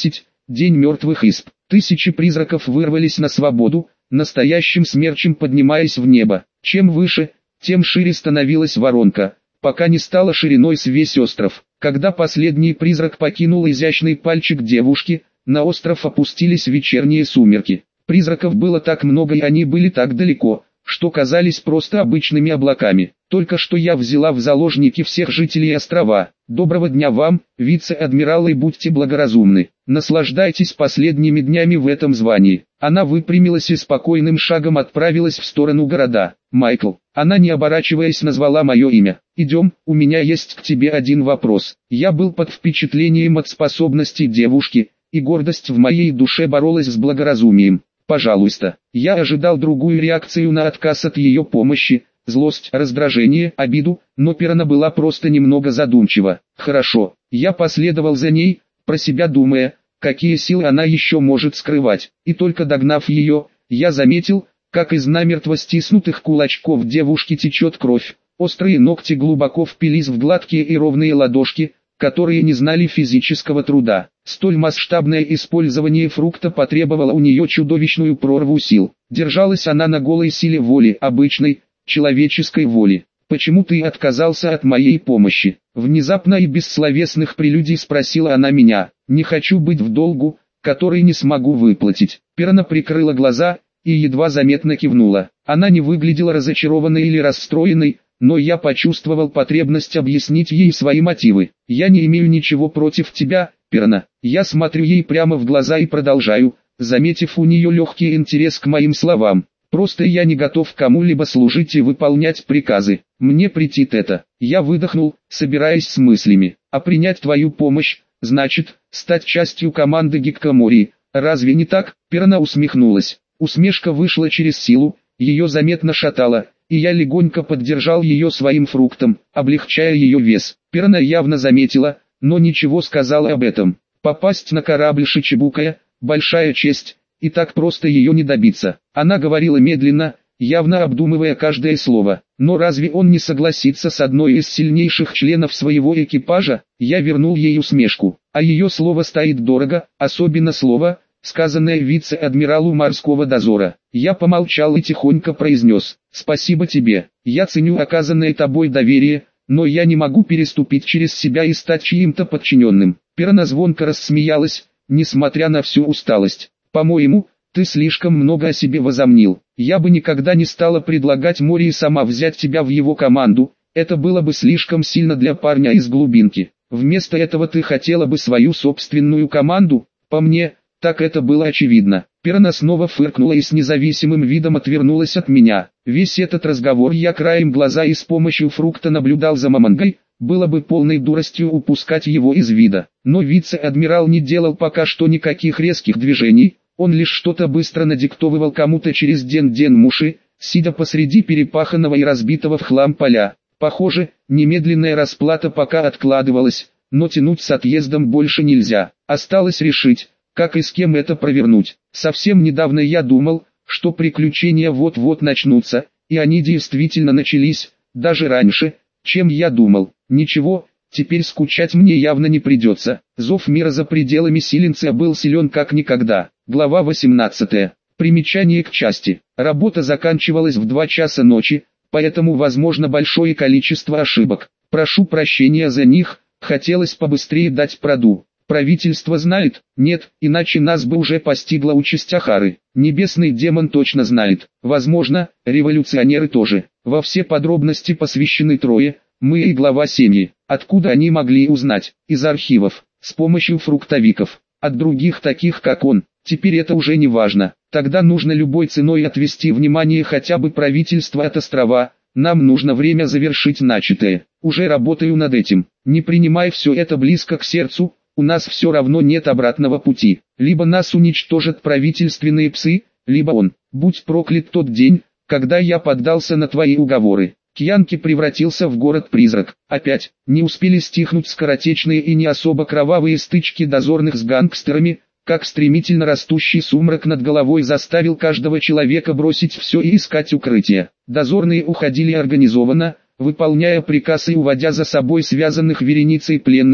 день мертвых исп. Тысячи призраков вырвались на свободу, настоящим смерчем поднимаясь в небо. Чем выше, тем шире становилась воронка, пока не стала шириной с весь остров. Когда последний призрак покинул изящный пальчик девушки, на остров опустились вечерние сумерки. Призраков было так много и они были так далеко, что казались просто обычными облаками. Только что я взяла в заложники всех жителей острова. Доброго дня вам, вице-адмирал, и будьте благоразумны. Наслаждайтесь последними днями в этом звании. Она выпрямилась и спокойным шагом отправилась в сторону города. Майкл. Она, не оборачиваясь, назвала мое имя. Идем, у меня есть к тебе один вопрос. Я был под впечатлением от способностей девушки, и гордость в моей душе боролась с благоразумием. Пожалуйста. Я ожидал другую реакцию на отказ от ее помощи. Злость, раздражение, обиду, но Пирана была просто немного задумчива. Хорошо, я последовал за ней, про себя думая, какие силы она еще может скрывать. И только догнав ее, я заметил, как из намертво стиснутых кулачков девушки течет кровь. Острые ногти глубоко впились в гладкие и ровные ладошки, которые не знали физического труда. Столь масштабное использование фрукта потребовало у нее чудовищную прорву сил. Держалась она на голой силе воли, обычной, человеческой воли. «Почему ты отказался от моей помощи?» Внезапно и без словесных прелюдий спросила она меня. «Не хочу быть в долгу, который не смогу выплатить». Пирана прикрыла глаза и едва заметно кивнула. Она не выглядела разочарованной или расстроенной, но я почувствовал потребность объяснить ей свои мотивы. «Я не имею ничего против тебя, Пирана». Я смотрю ей прямо в глаза и продолжаю, заметив у нее легкий интерес к моим словам. «Просто я не готов кому-либо служить и выполнять приказы. Мне претит это». Я выдохнул, собираясь с мыслями. «А принять твою помощь, значит, стать частью команды Гиккомори. Разве не так?» Пирана усмехнулась. Усмешка вышла через силу, ее заметно шатало, и я легонько поддержал ее своим фруктом, облегчая ее вес. Пирана явно заметила, но ничего сказала об этом. Попасть на корабль Шичибукая – большая честь, и так просто ее не добиться. Она говорила медленно, явно обдумывая каждое слово. Но разве он не согласится с одной из сильнейших членов своего экипажа? Я вернул ей усмешку. А ее слово стоит дорого, особенно слово, сказанное вице-адмиралу морского дозора. Я помолчал и тихонько произнес: «Спасибо тебе, я ценю оказанное тобой доверие, но я не могу переступить через себя и стать чьим-то подчиненным». Пирана звонко рассмеялась, несмотря на всю усталость. «По-моему, ты слишком много о себе возомнил. Я бы никогда не стала предлагать Мори сама взять тебя в его команду, это было бы слишком сильно для парня из глубинки. Вместо этого ты хотела бы свою собственную команду, по мне, так это было очевидно». Пирана снова фыркнула и с независимым видом отвернулась от меня. Весь этот разговор я краем глаза и с помощью фрукта наблюдал за Мамангой, было бы полной дуростью упускать его из вида. Но вице-адмирал не делал пока что никаких резких движений, он лишь что-то быстро надиктовывал кому-то через Ден-Ден-Муши, сидя посреди перепаханного и разбитого в хлам поля. Похоже, немедленная расплата пока откладывалась, но тянуть с отъездом больше нельзя. Осталось решить, как и с кем это провернуть. Совсем недавно я думал, что приключения вот-вот начнутся, и они действительно начались, даже раньше, чем я думал. Ничего, теперь скучать мне явно не придется. Зов мира за пределами Силинция был силен как никогда. Глава восемнадцатая. Примечание к части. Работа заканчивалась в два часа ночи, поэтому возможно большое количество ошибок. Прошу прощения за них, хотелось побыстрее дать проду. Правительство знает? Нет, иначе нас бы уже постигла участь Ахары. Небесный демон точно знает. Возможно, революционеры тоже. Во все подробности посвящены трое, мы и глава семьи. Откуда они могли узнать? Из архивов, с помощью фруктовиков. От других таких как он. Теперь это уже не важно. Тогда нужно любой ценой отвести внимание хотя бы правительства от острова. Нам нужно время завершить начатое. Уже работаю над этим. Не принимай все это близко к сердцу. У нас все равно нет обратного пути. Либо нас уничтожат правительственные псы, либо он. Будь проклят тот день, когда я поддался на твои уговоры. Кьянки превратился в город-призрак. Опять, не успели стихнуть скоротечные и не особо кровавые стычки дозорных с гангстерами, как стремительно растущий сумрак над головой заставил каждого человека бросить все и искать укрытие. Дозорные уходили организованно, выполняя приказ и уводя за собой связанных вереницей пленных,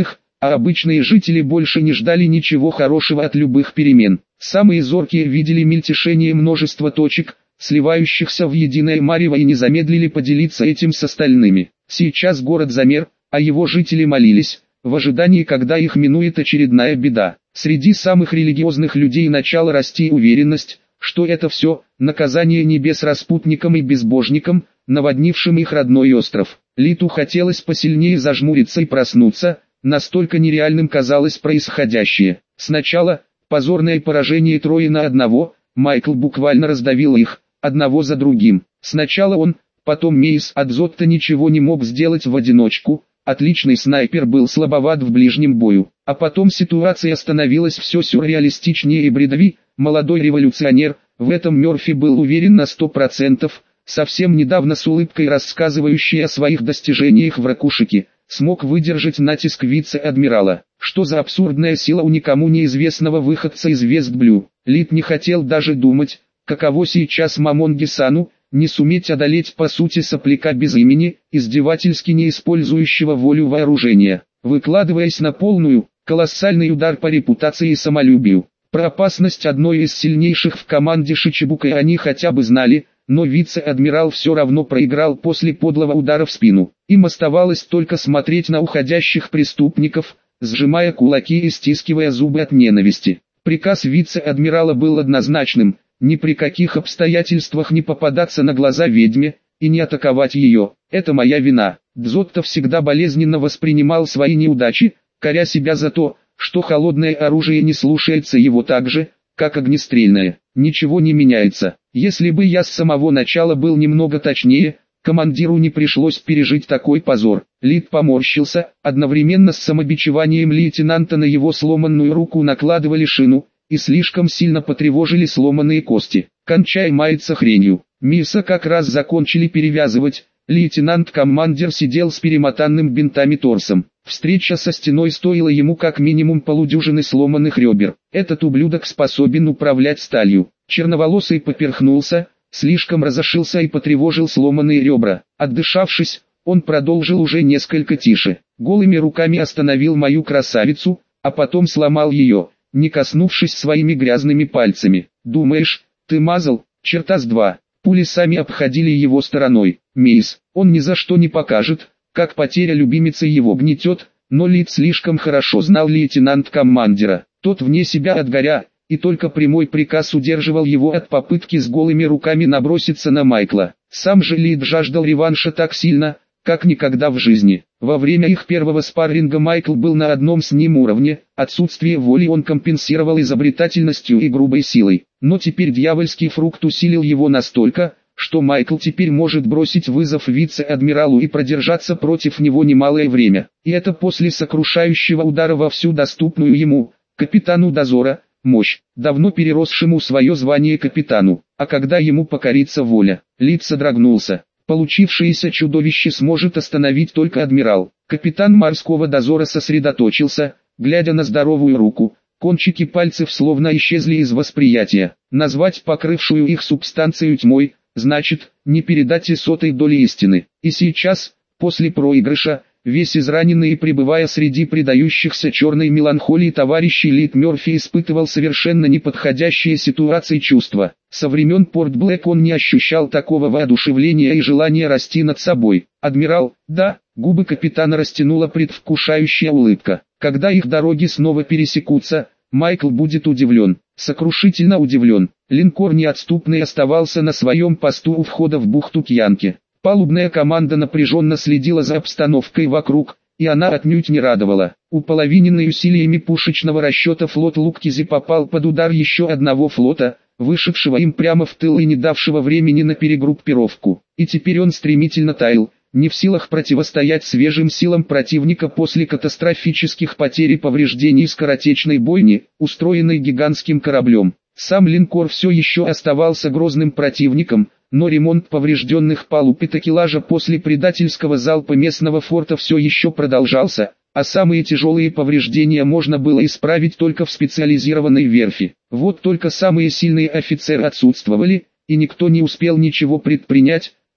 а обычные жители больше не ждали ничего хорошего от любых перемен. Самые зоркие видели мельтешение множества точек, сливающихся в единое марево, и не замедлили поделиться этим с остальными. Сейчас город замер, а его жители молились, в ожидании, когда их минует очередная беда. Среди самых религиозных людей начала расти уверенность, что это все наказание небес распутникам и безбожникам, наводнившим их родной остров. Литу хотелось посильнее зажмуриться и проснуться, настолько нереальным казалось происходящее. Сначала позорное поражение трое на одного, Майкл буквально раздавил их, одного за другим. Сначала он, потом Мейс. Адзотто ничего не мог сделать в одиночку, отличный снайпер был слабоват в ближнем бою. А потом ситуация становилась все сюрреалистичнее и бредови. Молодой революционер, в этом Мёрфи был уверен на сто процентов, совсем недавно с улыбкой рассказывающий о своих достижениях в ракушике, смог выдержать натиск вице-адмирала. Что за абсурдная сила у никому неизвестного выходца из Вестблю. Лит не хотел даже думать, каково сейчас Мамонги-сану, не суметь одолеть по сути сопляка без имени, издевательски не использующего волю вооружения, выкладываясь на полную, колоссальный удар по репутации и самолюбию. Про опасность одной из сильнейших в команде Шичибука они хотя бы знали, но вице-адмирал все равно проиграл после подлого удара в спину. Им оставалось только смотреть на уходящих преступников, сжимая кулаки и стискивая зубы от ненависти. Приказ вице-адмирала был однозначным: ни при каких обстоятельствах не попадаться на глаза ведьме и не атаковать ее. Это моя вина. Дзотто всегда болезненно воспринимал свои неудачи, коря себя за то, что холодное оружие не слушается его так же, как огнестрельное. Ничего не меняется. Если бы я с самого начала был немного точнее, командиру не пришлось пережить такой позор. Лит поморщился, одновременно с самобичеванием лейтенанта на его сломанную руку накладывали шину, и слишком сильно потревожили сломанные кости. Кончай маяться хренью. Миса как раз закончили перевязывать. Лейтенант-командир сидел с перемотанным бинтами торсом. Встреча со стеной стоила ему как минимум полудюжины сломанных ребер. Этот ублюдок способен управлять сталью. Черноволосый поперхнулся, слишком разошился и потревожил сломанные ребра. Отдышавшись, он продолжил уже несколько тише. Голыми руками остановил мою красавицу, а потом сломал ее, не коснувшись своими грязными пальцами. Думаешь, ты мазал? Черта с два. Пули сами обходили его стороной. Мейс, он ни за что не покажет, как потеря любимицы его гнетет, но Лит слишком хорошо знал лейтенант-командира. Тот вне себя от горя, и только прямой приказ удерживал его от попытки с голыми руками наброситься на Майкла. Сам же Лит жаждал реванша так сильно, как никогда в жизни. Во время их первого спарринга Майкл был на одном с ним уровне, отсутствие воли он компенсировал изобретательностью и грубой силой. Но теперь дьявольский фрукт усилил его настолько, что Майкл теперь может бросить вызов вице-адмиралу и продержаться против него немалое время. И это после сокрушающего удара во всю доступную ему, капитану дозора, мощь, давно переросшему свое звание капитану. А когда ему покорится воля, Лит содрогнулся. Получившееся чудовище сможет остановить только адмирал. Капитан морского дозора сосредоточился, глядя на здоровую руку. Кончики пальцев словно исчезли из восприятия. Назвать покрывшую их субстанцию тьмой, значит, не передать и сотой доли истины. И сейчас, после проигрыша, весь израненный и пребывая среди предающихся черной меланхолии товарищей Лит Мёрфи испытывал совершенно неподходящие ситуации чувства. Со времен Порт-Блэк он не ощущал такого воодушевления и желания расти над собой. «Адмирал, да», губы капитана растянула предвкушающая улыбка. Когда их дороги снова пересекутся, Майкл будет удивлен, сокрушительно удивлен. Линкор неотступный оставался на своем посту у входа в бухту Кьянки. Палубная команда напряженно следила за обстановкой вокруг, и она отнюдь не радовала. Уполовиненный усилиями пушечного расчета флот Луккизи попал под удар еще одного флота, вышедшего им прямо в тыл и не давшего времени на перегруппировку. И теперь он стремительно таял, не в силах противостоять свежим силам противника после катастрофических потерь и повреждений скоротечной бойни, устроенной гигантским кораблем. Сам линкор все еще оставался грозным противником, но ремонт поврежденных палуб и такелажа после предательского залпа местного форта все еще продолжался, а самые тяжелые повреждения можно было исправить только в специализированной верфи. Вот только самые сильные офицеры отсутствовали, и никто не успел ничего предпринять,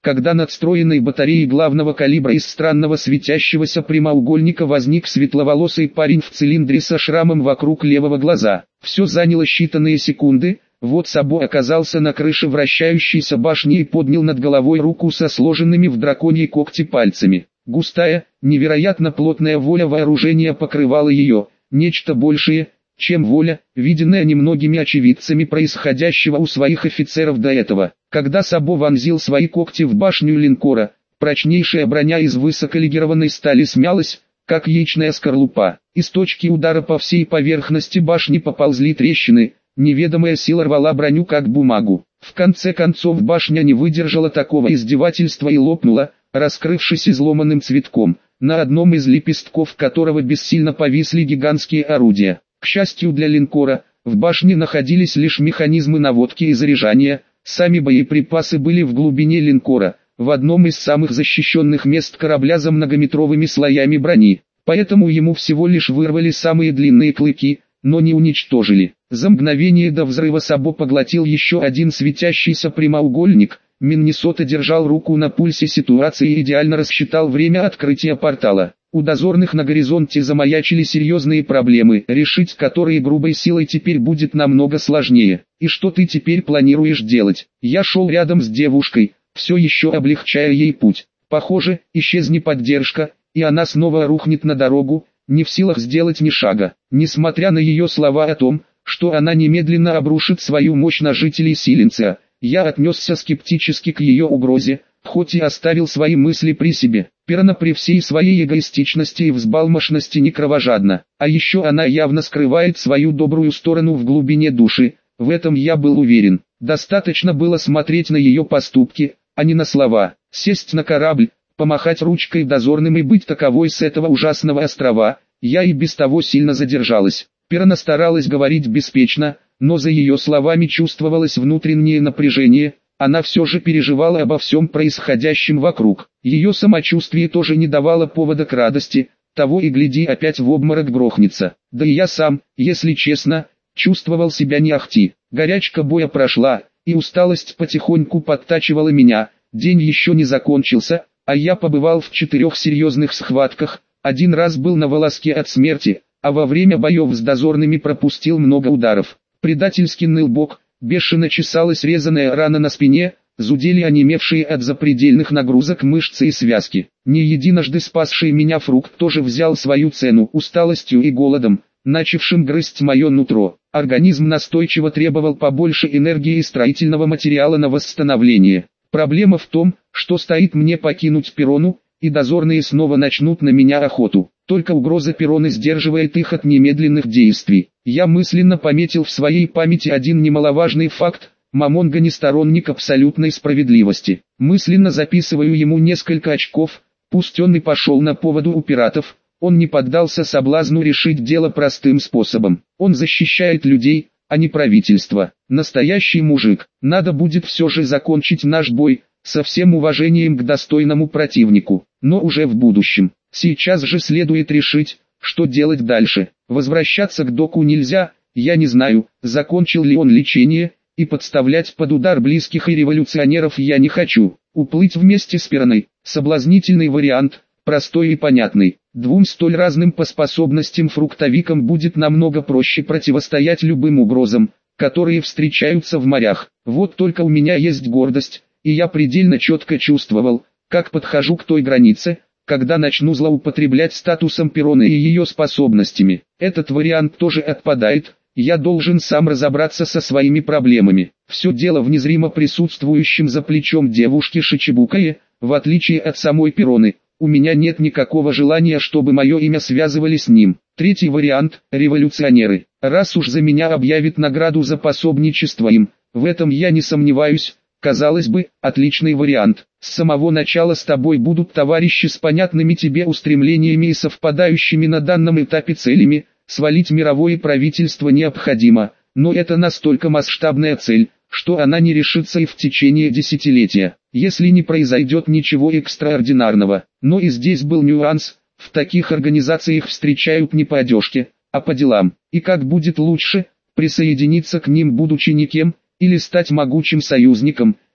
когда над встроенной батареей главного калибра из странного светящегося прямоугольника возник светловолосый парень в цилиндре со шрамом вокруг левого глаза. Все заняло считанные секунды. Вот Сабо оказался на крыше вращающейся башни и поднял над головой руку со сложенными в драконьи когти пальцами. Густая, невероятно плотная воля вооружения покрывала ее, нечто большее, чем воля, виденная немногими очевидцами происходящего у своих офицеров до этого. Когда Сабо вонзил свои когти в башню линкора, прочнейшая броня из высоколегированной стали смялась, как яичная скорлупа. Из точки удара по всей поверхности башни поползли трещины. Неведомая сила рвала броню как бумагу. В конце концов башня не выдержала такого издевательства и лопнула, раскрывшись изломанным цветком, на одном из лепестков которого бессильно повисли гигантские орудия. К счастью для линкора, в башне находились лишь механизмы наводки и заряжания, сами боеприпасы были в глубине линкора, в одном из самых защищенных мест корабля за многометровыми слоями брони, поэтому ему всего лишь вырвали самые длинные клыки, но не уничтожили. За мгновение до взрыва Сабо поглотил еще один светящийся прямоугольник. Миннесота держал руку на пульсе ситуации и идеально рассчитал время открытия портала. У дозорных на горизонте замаячили серьезные проблемы, решить которые грубой силой теперь будет намного сложнее. И что ты теперь планируешь делать? Я шел рядом с девушкой, все еще облегчая ей путь. Похоже, исчезни поддержка, и она снова рухнет на дорогу, не в силах сделать ни шага. Несмотря на ее слова о том, что она немедленно обрушит свою мощь на жителей Силенция, я отнесся скептически к ее угрозе, хоть и оставил свои мысли при себе. Пирана при всей своей эгоистичности и взбалмошности не кровожадна, а еще она явно скрывает свою добрую сторону в глубине души, в этом я был уверен. Достаточно было смотреть на ее поступки, а не на слова, сесть на корабль, помахать ручкой дозорным и быть таковой с этого ужасного острова. Я и без того сильно задержалась. Пирана старалась говорить беспечно, но за ее словами чувствовалось внутреннее напряжение, она все же переживала обо всем происходящем вокруг. Ее самочувствие тоже не давало повода к радости, того и гляди опять в обморок грохнется. Да и я сам, если честно, чувствовал себя не ахти. Горячка боя прошла, и усталость потихоньку подтачивала меня, день еще не закончился, а я побывал в четырех серьезных схватках, один раз был на волоске от смерти, а во время боев с дозорными пропустил много ударов. Предательски ныл бок, бешено чесалась резаная рана на спине, зудели онемевшие от запредельных нагрузок мышцы и связки. Не единожды спасший меня фрукт тоже взял свою цену усталостью и голодом, начавшим грызть мое нутро. Организм настойчиво требовал побольше энергии и строительного материала на восстановление. Проблема в том, что стоит мне покинуть Перрону, и дозорные снова начнут на меня охоту. Только угроза Перроны сдерживает их от немедленных действий. Я мысленно пометил в своей памяти один немаловажный факт: Мамонга не сторонник абсолютной справедливости. Мысленно записываю ему несколько очков, пусть он и пошел на поводу у пиратов, он не поддался соблазну решить дело простым способом. Он защищает людей, а не правительство. Настоящий мужик. Надо будет все же закончить наш бой, со всем уважением к достойному противнику, но уже в будущем. Сейчас же следует решить, что делать дальше. Возвращаться к доку нельзя, я не знаю, закончил ли он лечение, и подставлять под удар близких и революционеров я не хочу. Уплыть вместе с Пираной – соблазнительный вариант, простой и понятный. Двум столь разным по способностям фруктовикам будет намного проще противостоять любым угрозам, которые встречаются в морях. Вот только у меня есть гордость, и я предельно четко чувствовал, как подхожу к той границе, когда начну злоупотреблять статусом Перроны и ее способностями. Этот вариант тоже отпадает, я должен сам разобраться со своими проблемами. Все дело в незримо присутствующем за плечом девушки Шичибукае, в отличие от самой Перроны. У меня нет никакого желания, чтобы мое имя связывали с ним. Третий вариант – революционеры. Раз уж за меня объявят награду за пособничество им, в этом я не сомневаюсь. Казалось бы, отличный вариант. С самого начала с тобой будут товарищи с понятными тебе устремлениями и совпадающими на данном этапе целями. Свалить мировое правительство необходимо, но это настолько масштабная цель, что она не решится и в течение десятилетия, если не произойдет ничего экстраординарного. Но и здесь был нюанс: в таких организациях встречают не по одежке, а по делам. И как будет лучше, присоединиться к ним будучи никем, или стать могучим союзником,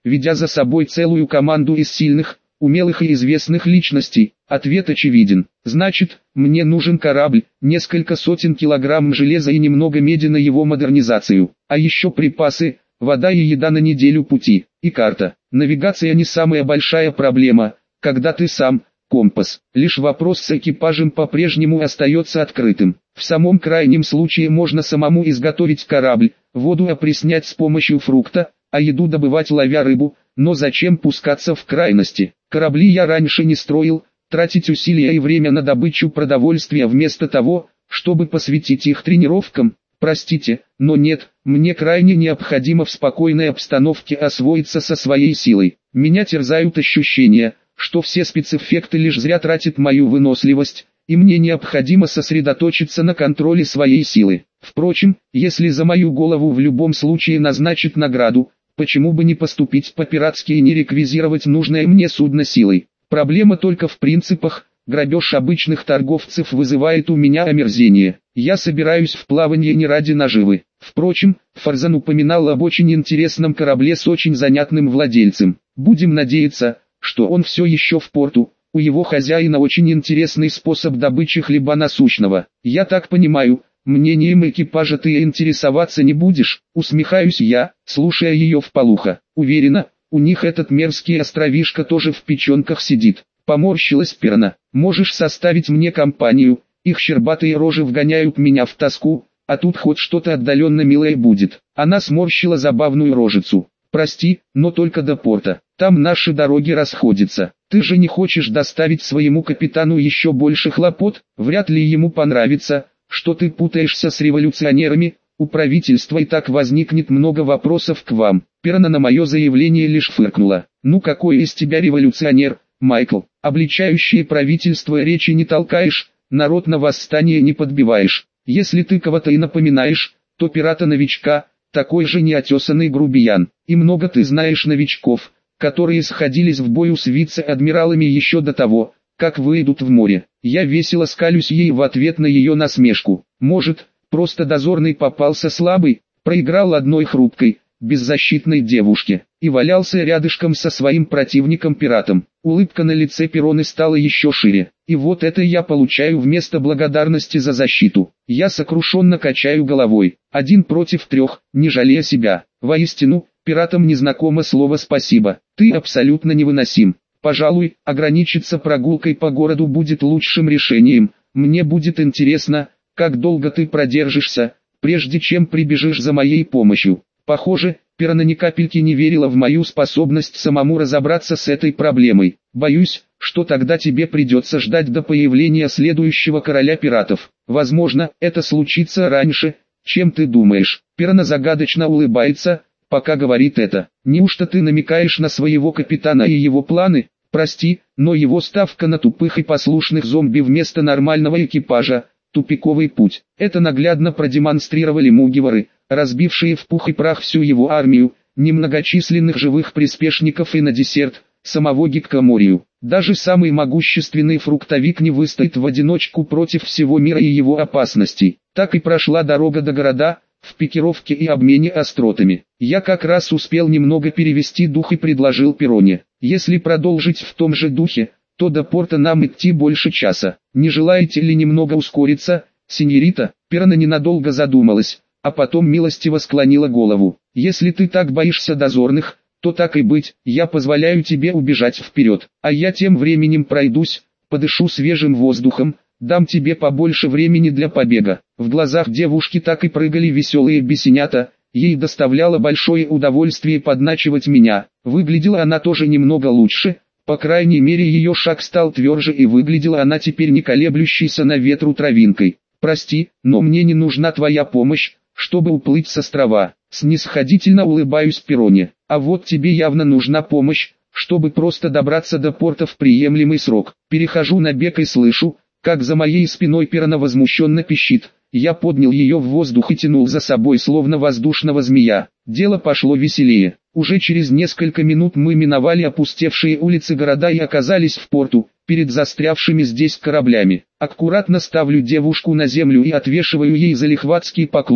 ведя за собой целую команду из сильных, умелых и известных личностей? Ответ очевиден. Значит, мне нужен корабль, несколько сотен килограмм железа и немного меди на его модернизацию, а еще припасы, вода и еда на неделю пути, и карта. Навигация не самая большая проблема, когда ты сам – компас. Лишь вопрос с экипажем по-прежнему остается открытым. В самом крайнем случае можно самому изготовить корабль, воду опреснять с помощью фрукта, а еду добывать ловя рыбу, но зачем пускаться в крайности? Корабли я раньше не строил, тратить усилия и время на добычу продовольствия вместо того, чтобы посвятить их тренировкам. Простите, но нет, мне крайне необходимо в спокойной обстановке освоиться со своей силой. Меня терзают ощущения, что все спецэффекты лишь зря тратят мою выносливость, и мне необходимо сосредоточиться на контроле своей силы. Впрочем, если за мою голову в любом случае назначат награду, почему бы не поступить по-пиратски и не реквизировать нужное мне судно силой? Проблема только в принципах. Грабеж обычных торговцев вызывает у меня омерзение. Я собираюсь в плавание не ради наживы. Впрочем, Фарзан упоминал об очень интересном корабле с очень занятным владельцем. Будем надеяться, что он все еще в порту. У его хозяина очень интересный способ добычи хлеба насущного. Я так понимаю, мнением экипажа ты интересоваться не будешь? Усмехаюсь я, слушая ее вполуха. Уверена, у них этот мерзкий островишко тоже в печенках сидит. Поморщилась Пирана. Можешь составить мне компанию, их щербатые рожи вгоняют меня в тоску, а тут хоть что-то отдаленно милое будет. Она сморщила забавную рожицу. Прости, но только до порта. Там наши дороги расходятся. Ты же не хочешь доставить своему капитану еще больше хлопот? Вряд ли ему понравится, что ты путаешься с революционерами. У правительства и так возникнет много вопросов к вам. Пирана на мое заявление лишь фыркнула. Ну какой из тебя революционер, Майкл? Обличающие правительство речи не толкаешь, народ на восстание не подбиваешь. Если ты кого-то и напоминаешь, то пирата-новичка, такой же неотесанный грубиян. И много ты знаешь новичков, которые сходились в бою с вице-адмиралами еще до того, как выйдут в море. Я весело скалюсь ей в ответ на ее насмешку. Может, просто дозорный попался слабый, проиграл одной хрупкой, беззащитной девушке, и валялся рядышком со своим противником-пиратом. Улыбка на лице Перроны стала еще шире. И вот это я получаю вместо благодарности за защиту. Я сокрушенно качаю головой. Один против трех, не жалея себя. Воистину, пиратам не знакомо слово «спасибо». Ты абсолютно невыносим. Пожалуй, ограничиться прогулкой по городу будет лучшим решением. Мне будет интересно, как долго ты продержишься, прежде чем прибежишь за моей помощью. Похоже, Пирана ни капельки не верила в мою способность самому разобраться с этой проблемой. Боюсь, что тогда тебе придется ждать до появления следующего короля пиратов. Возможно, это случится раньше, чем ты думаешь. Пирана загадочно улыбается, пока говорит это. Неужто ты намекаешь на своего капитана и его планы? Прости, но его ставка на тупых и послушных зомби вместо нормального экипажа – тупиковый путь. Это наглядно продемонстрировали мугивары, разбившие в пух и прах всю его армию, немногочисленных живых приспешников и на десерт, самого Гиккоморию. Даже самый могущественный фруктовик не выстоит в одиночку против всего мира и его опасностей. Так и прошла дорога до города, в пикировке и обмене остротами. Я как раз успел немного перевести дух и предложил Перроне. Если продолжить в том же духе, то до порта нам идти больше часа. Не желаете ли немного ускориться, сеньорита? Перрона ненадолго задумалась, а потом милостиво склонила голову. Если ты так боишься дозорных, то так и быть, я позволяю тебе убежать вперед, а я тем временем пройдусь, подышу свежим воздухом, дам тебе побольше времени для побега. В глазах девушки так и прыгали веселые бесенята, ей доставляло большое удовольствие подначивать меня. Выглядела она тоже немного лучше, по крайней мере ее шаг стал тверже и выглядела она теперь не колеблющейся на ветру травинкой. Прости, но мне не нужна твоя помощь, чтобы уплыть с острова. Снисходительно улыбаюсь Перроне. А вот тебе явно нужна помощь, чтобы просто добраться до порта в приемлемый срок. Перехожу на бег и слышу, как за моей спиной Перрона возмущенно пищит. Я поднял ее в воздух и тянул за собой словно воздушного змея. Дело пошло веселее. Уже через несколько минут мы миновали опустевшие улицы города и оказались в порту, перед застрявшими здесь кораблями. Аккуратно ставлю девушку на землю и отвешиваю ей залихватский поклон,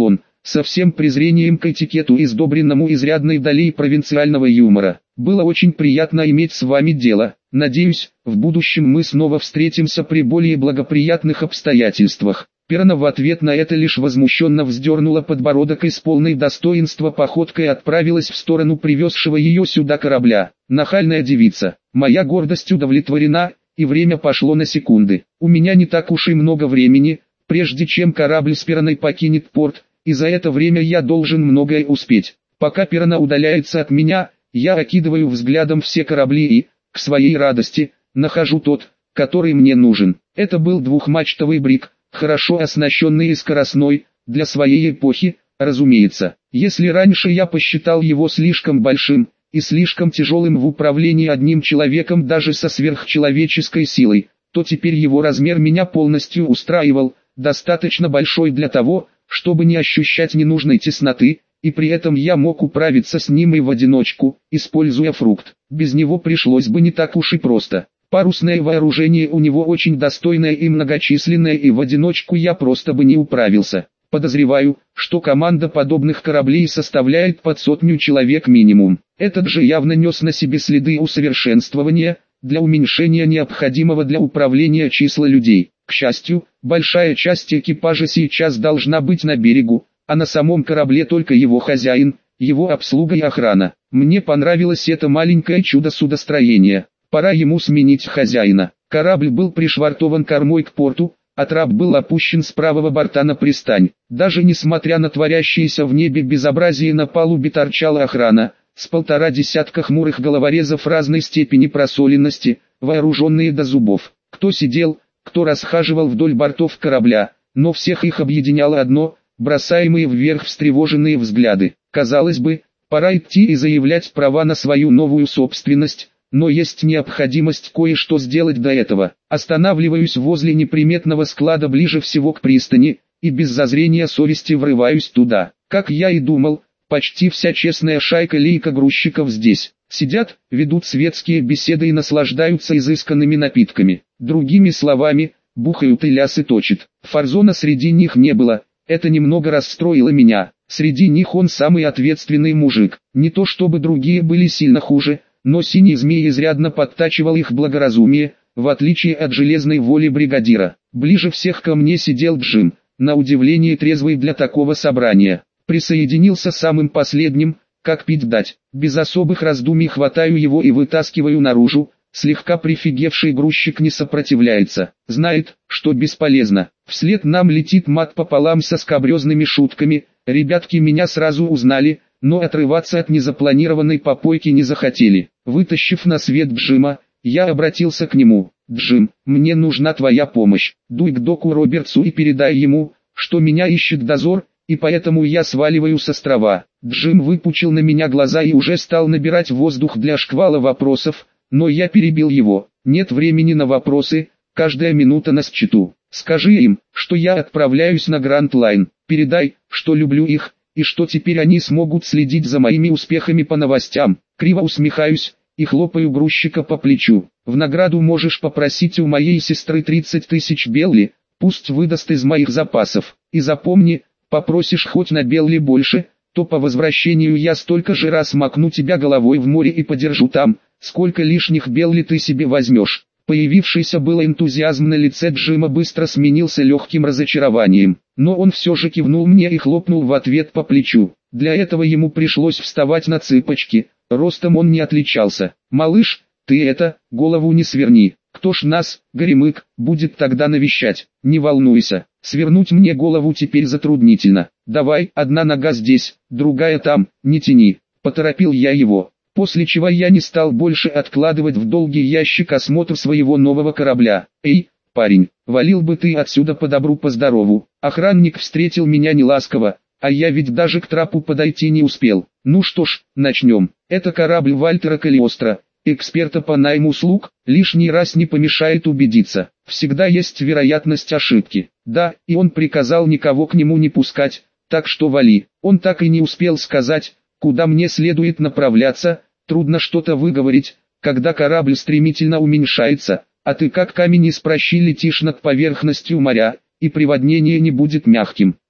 со всем презрением к этикету, издобренному изрядной долей провинциального юмора. Было очень приятно иметь с вами дело. Надеюсь, в будущем мы снова встретимся при более благоприятных обстоятельствах. Пирна в ответ на это лишь возмущенно вздернула подбородок и с полной достоинства походкой отправилась в сторону привезшего ее сюда корабля. Нахальная девица. Моя гордость удовлетворена, и время пошло на секунды. У меня не так уж и много времени, прежде чем корабль с Пирной покинет порт, и за это время я должен многое успеть. Пока Пирна удаляется от меня, я окидываю взглядом все корабли и, к своей радости, нахожу тот, который мне нужен. Это был двухмачтовый бриг, хорошо оснащенный и скоростной, для своей эпохи, разумеется. Если раньше я посчитал его слишком большим и слишком тяжелым в управлении одним человеком даже со сверхчеловеческой силой, то теперь его размер меня полностью устраивал, достаточно большой для того, чтобы не ощущать ненужной тесноты, и при этом я мог управиться с ним и в одиночку, используя фрукт. Без него пришлось бы не так уж и просто. Парусное вооружение у него очень достойное и многочисленное, и в одиночку я просто бы не управился. Подозреваю, что команда подобных кораблей составляет под сотню человек минимум. Этот же явно нес на себе следы усовершенствования, для уменьшения необходимого для управления числа людей. К счастью, большая часть экипажа сейчас должна быть на берегу, а на самом корабле только его хозяин, его обслуга и охрана. Мне понравилось это маленькое чудо судостроения. Пора ему сменить хозяина. Корабль был пришвартован кормой к порту, а трап был опущен с правого борта на пристань. Даже несмотря на творящееся в небе безобразие, на палубе торчала охрана, с полтора десятка хмурых головорезов разной степени просоленности, вооруженные до зубов. Кто сидел, кто расхаживал вдоль бортов корабля, но всех их объединяло одно – бросаемые вверх встревоженные взгляды. Казалось бы, пора идти и заявлять права на свою новую собственность, но есть необходимость кое-что сделать до этого. Останавливаюсь возле неприметного склада ближе всего к пристани, и без зазрения совести врываюсь туда. Как я и думал, почти вся честная шайка-лейка грузчиков здесь. Сидят, ведут светские беседы и наслаждаются изысканными напитками. Другими словами, бухают и лясы точат. Фарзона среди них не было, это немного расстроило меня. Среди них он самый ответственный мужик. Не то чтобы другие были сильно хуже, но синий змей изрядно подтачивал их благоразумие, в отличие от железной воли бригадира. Ближе всех ко мне сидел Джим, на удивление трезвый для такого собрания. Присоединился самым последним, как пить дать. Без особых раздумий хватаю его и вытаскиваю наружу. Слегка прифигевший грузчик не сопротивляется, знает, что бесполезно. Вслед нам летит мат пополам со скабрезными шутками. Ребятки меня сразу узнали, но отрываться от незапланированной попойки не захотели. Вытащив на свет Джима, я обратился к нему. «Джим, мне нужна твоя помощь. Дуй к доку Робертсу и передай ему, что меня ищет дозор, и поэтому я сваливаю с острова». Джим выпучил на меня глаза и уже стал набирать воздух для шквала вопросов, но я перебил его. «Нет времени на вопросы, каждая минута на счету. Скажи им, что я отправляюсь на Гранд Лайн. Передай, что люблю их, и что теперь они смогут следить за моими успехами по новостям». Криво усмехаюсь и хлопаю грузчика по плечу. «В награду можешь попросить у моей сестры тридцать тысяч белли, пусть выдаст из моих запасов. И запомни, попросишь хоть на белли больше, то по возвращению я столько же раз макну тебя головой в море и подержу там, сколько лишних белли ты себе возьмешь». Появившийся был энтузиазм на лице Джима быстро сменился легким разочарованием, но он все же кивнул мне и хлопнул в ответ по плечу. Для этого ему пришлось вставать на цыпочки, ростом он не отличался. «Малыш, ты это, голову не сверни, кто ж нас, горемык, будет тогда навещать? Не волнуйся, свернуть мне голову теперь затруднительно. Давай, одна нога здесь, другая там, не тяни», — поторопил я его. После чего я не стал больше откладывать в долгий ящик осмотр своего нового корабля. «Эй, парень, валил бы ты отсюда по добру по здорову». Охранник встретил меня неласково, а я ведь даже к трапу подойти не успел. Ну что ж, начнем. Это корабль Вальтера Калиостро, эксперта по найму слуг. Лишний раз не помешает убедиться. Всегда есть вероятность ошибки. Да, и он приказал никого к нему не пускать, так что вали. Он так и не успел сказать, куда мне следует направляться. Трудно что-то выговорить, когда корабль стремительно уменьшается, а ты как камень из пращи летишь над поверхностью моря, и приводнение не будет мягким.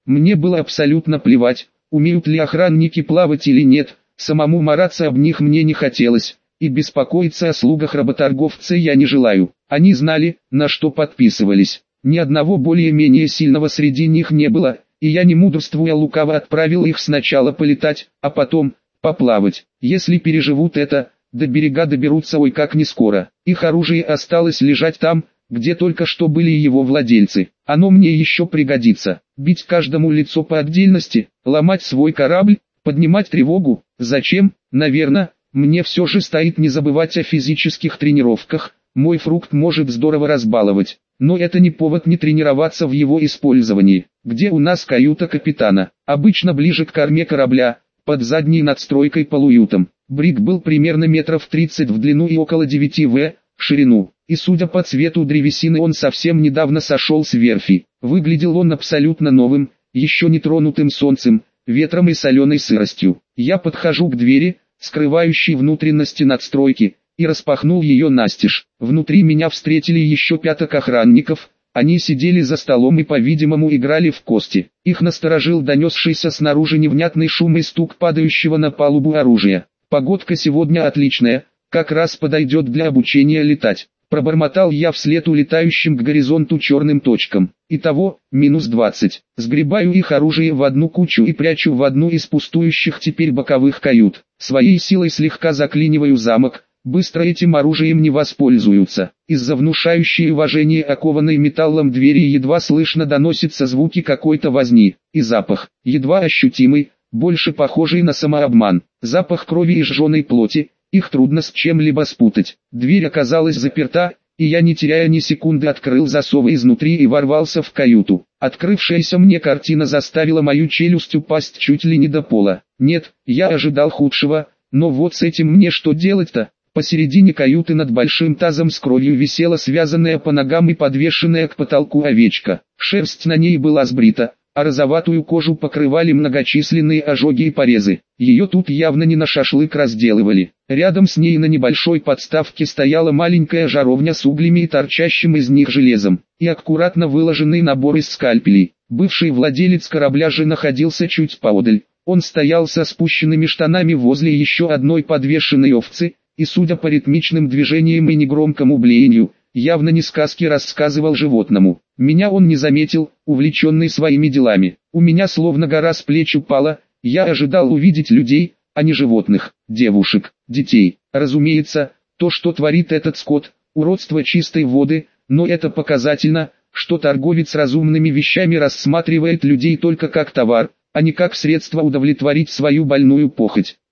Мне было абсолютно плевать, умеют ли охранники плавать или нет, самому мараться об них мне не хотелось, и беспокоиться о слугах работорговца я не желаю. Они знали, на что подписывались. Ни одного более-менее сильного среди них не было, и я, не мудрствуя лукаво, отправил их сначала полетать, а потом поплавать. Если переживут это, до берега доберутся ой как не скоро. Их оружие осталось лежать там, где только что были его владельцы. Оно мне еще пригодится. Бить каждому лицо по отдельности, ломать свой корабль, поднимать тревогу. Зачем? Наверное, мне все же стоит не забывать о физических тренировках. Мой фрукт может здорово разбаловать. Но это не повод не тренироваться в его использовании. Где у нас каюта капитана? Обычно ближе к корме корабля, под задней надстройкой полуютом. Бриг был примерно метров тридцать в длину и около девяти в ширину. И судя по цвету древесины, он совсем недавно сошел с верфи. Выглядел он абсолютно новым, еще не тронутым солнцем, ветром и соленой сыростью. Я подхожу к двери, скрывающей внутренности надстройки, и распахнул ее настежь. Внутри меня встретили еще пяток охранников. Они сидели за столом и, по-видимому, играли в кости. Их насторожил донесшийся снаружи невнятный шум и стук падающего на палубу оружия. «Погодка сегодня отличная, как раз подойдет для обучения летать», — пробормотал я вслед улетающим к горизонту черным точкам. Итого, минус двадцать. Сгребаю их оружие в одну кучу и прячу в одну из пустующих теперь боковых кают. Своей силой слегка заклиниваю замок. Быстро этим оружием не воспользуются. Из-за внушающей уважение окованной металлом двери едва слышно доносятся звуки какой-то возни. И запах, едва ощутимый, больше похожий на самообман. Запах крови и сжженной плоти, их трудно с чем-либо спутать. Дверь оказалась заперта, и я, не теряя ни секунды, открыл засовы изнутри и ворвался в каюту. Открывшаяся мне картина заставила мою челюсть упасть чуть ли не до пола. Нет, я ожидал худшего, но вот с этим мне что делать-то? Посередине каюты над большим тазом с кровью висела связанная по ногам и подвешенная к потолку овечка. Шерсть на ней была сбрита, а розоватую кожу покрывали многочисленные ожоги и порезы. Ее тут явно не на шашлык разделывали. Рядом с ней на небольшой подставке стояла маленькая жаровня с углями и торчащим из них железом, и аккуратно выложенный набор из скальпелей. Бывший владелец корабля же находился чуть поодаль. Он стоял со спущенными штанами возле еще одной подвешенной овцы, и, судя по ритмичным движениям и негромкому блеянию, явно не сказки рассказывал животному. Меня он не заметил, увлеченный своими делами. У меня словно гора с плеч упала, я ожидал увидеть людей, а не животных, девушек, детей. Разумеется, то, что творит этот скот, уродство чистой воды, но это показательно, что торговец разумными вещами рассматривает людей только как товар, а не как средство удовлетворить свою больную похоть.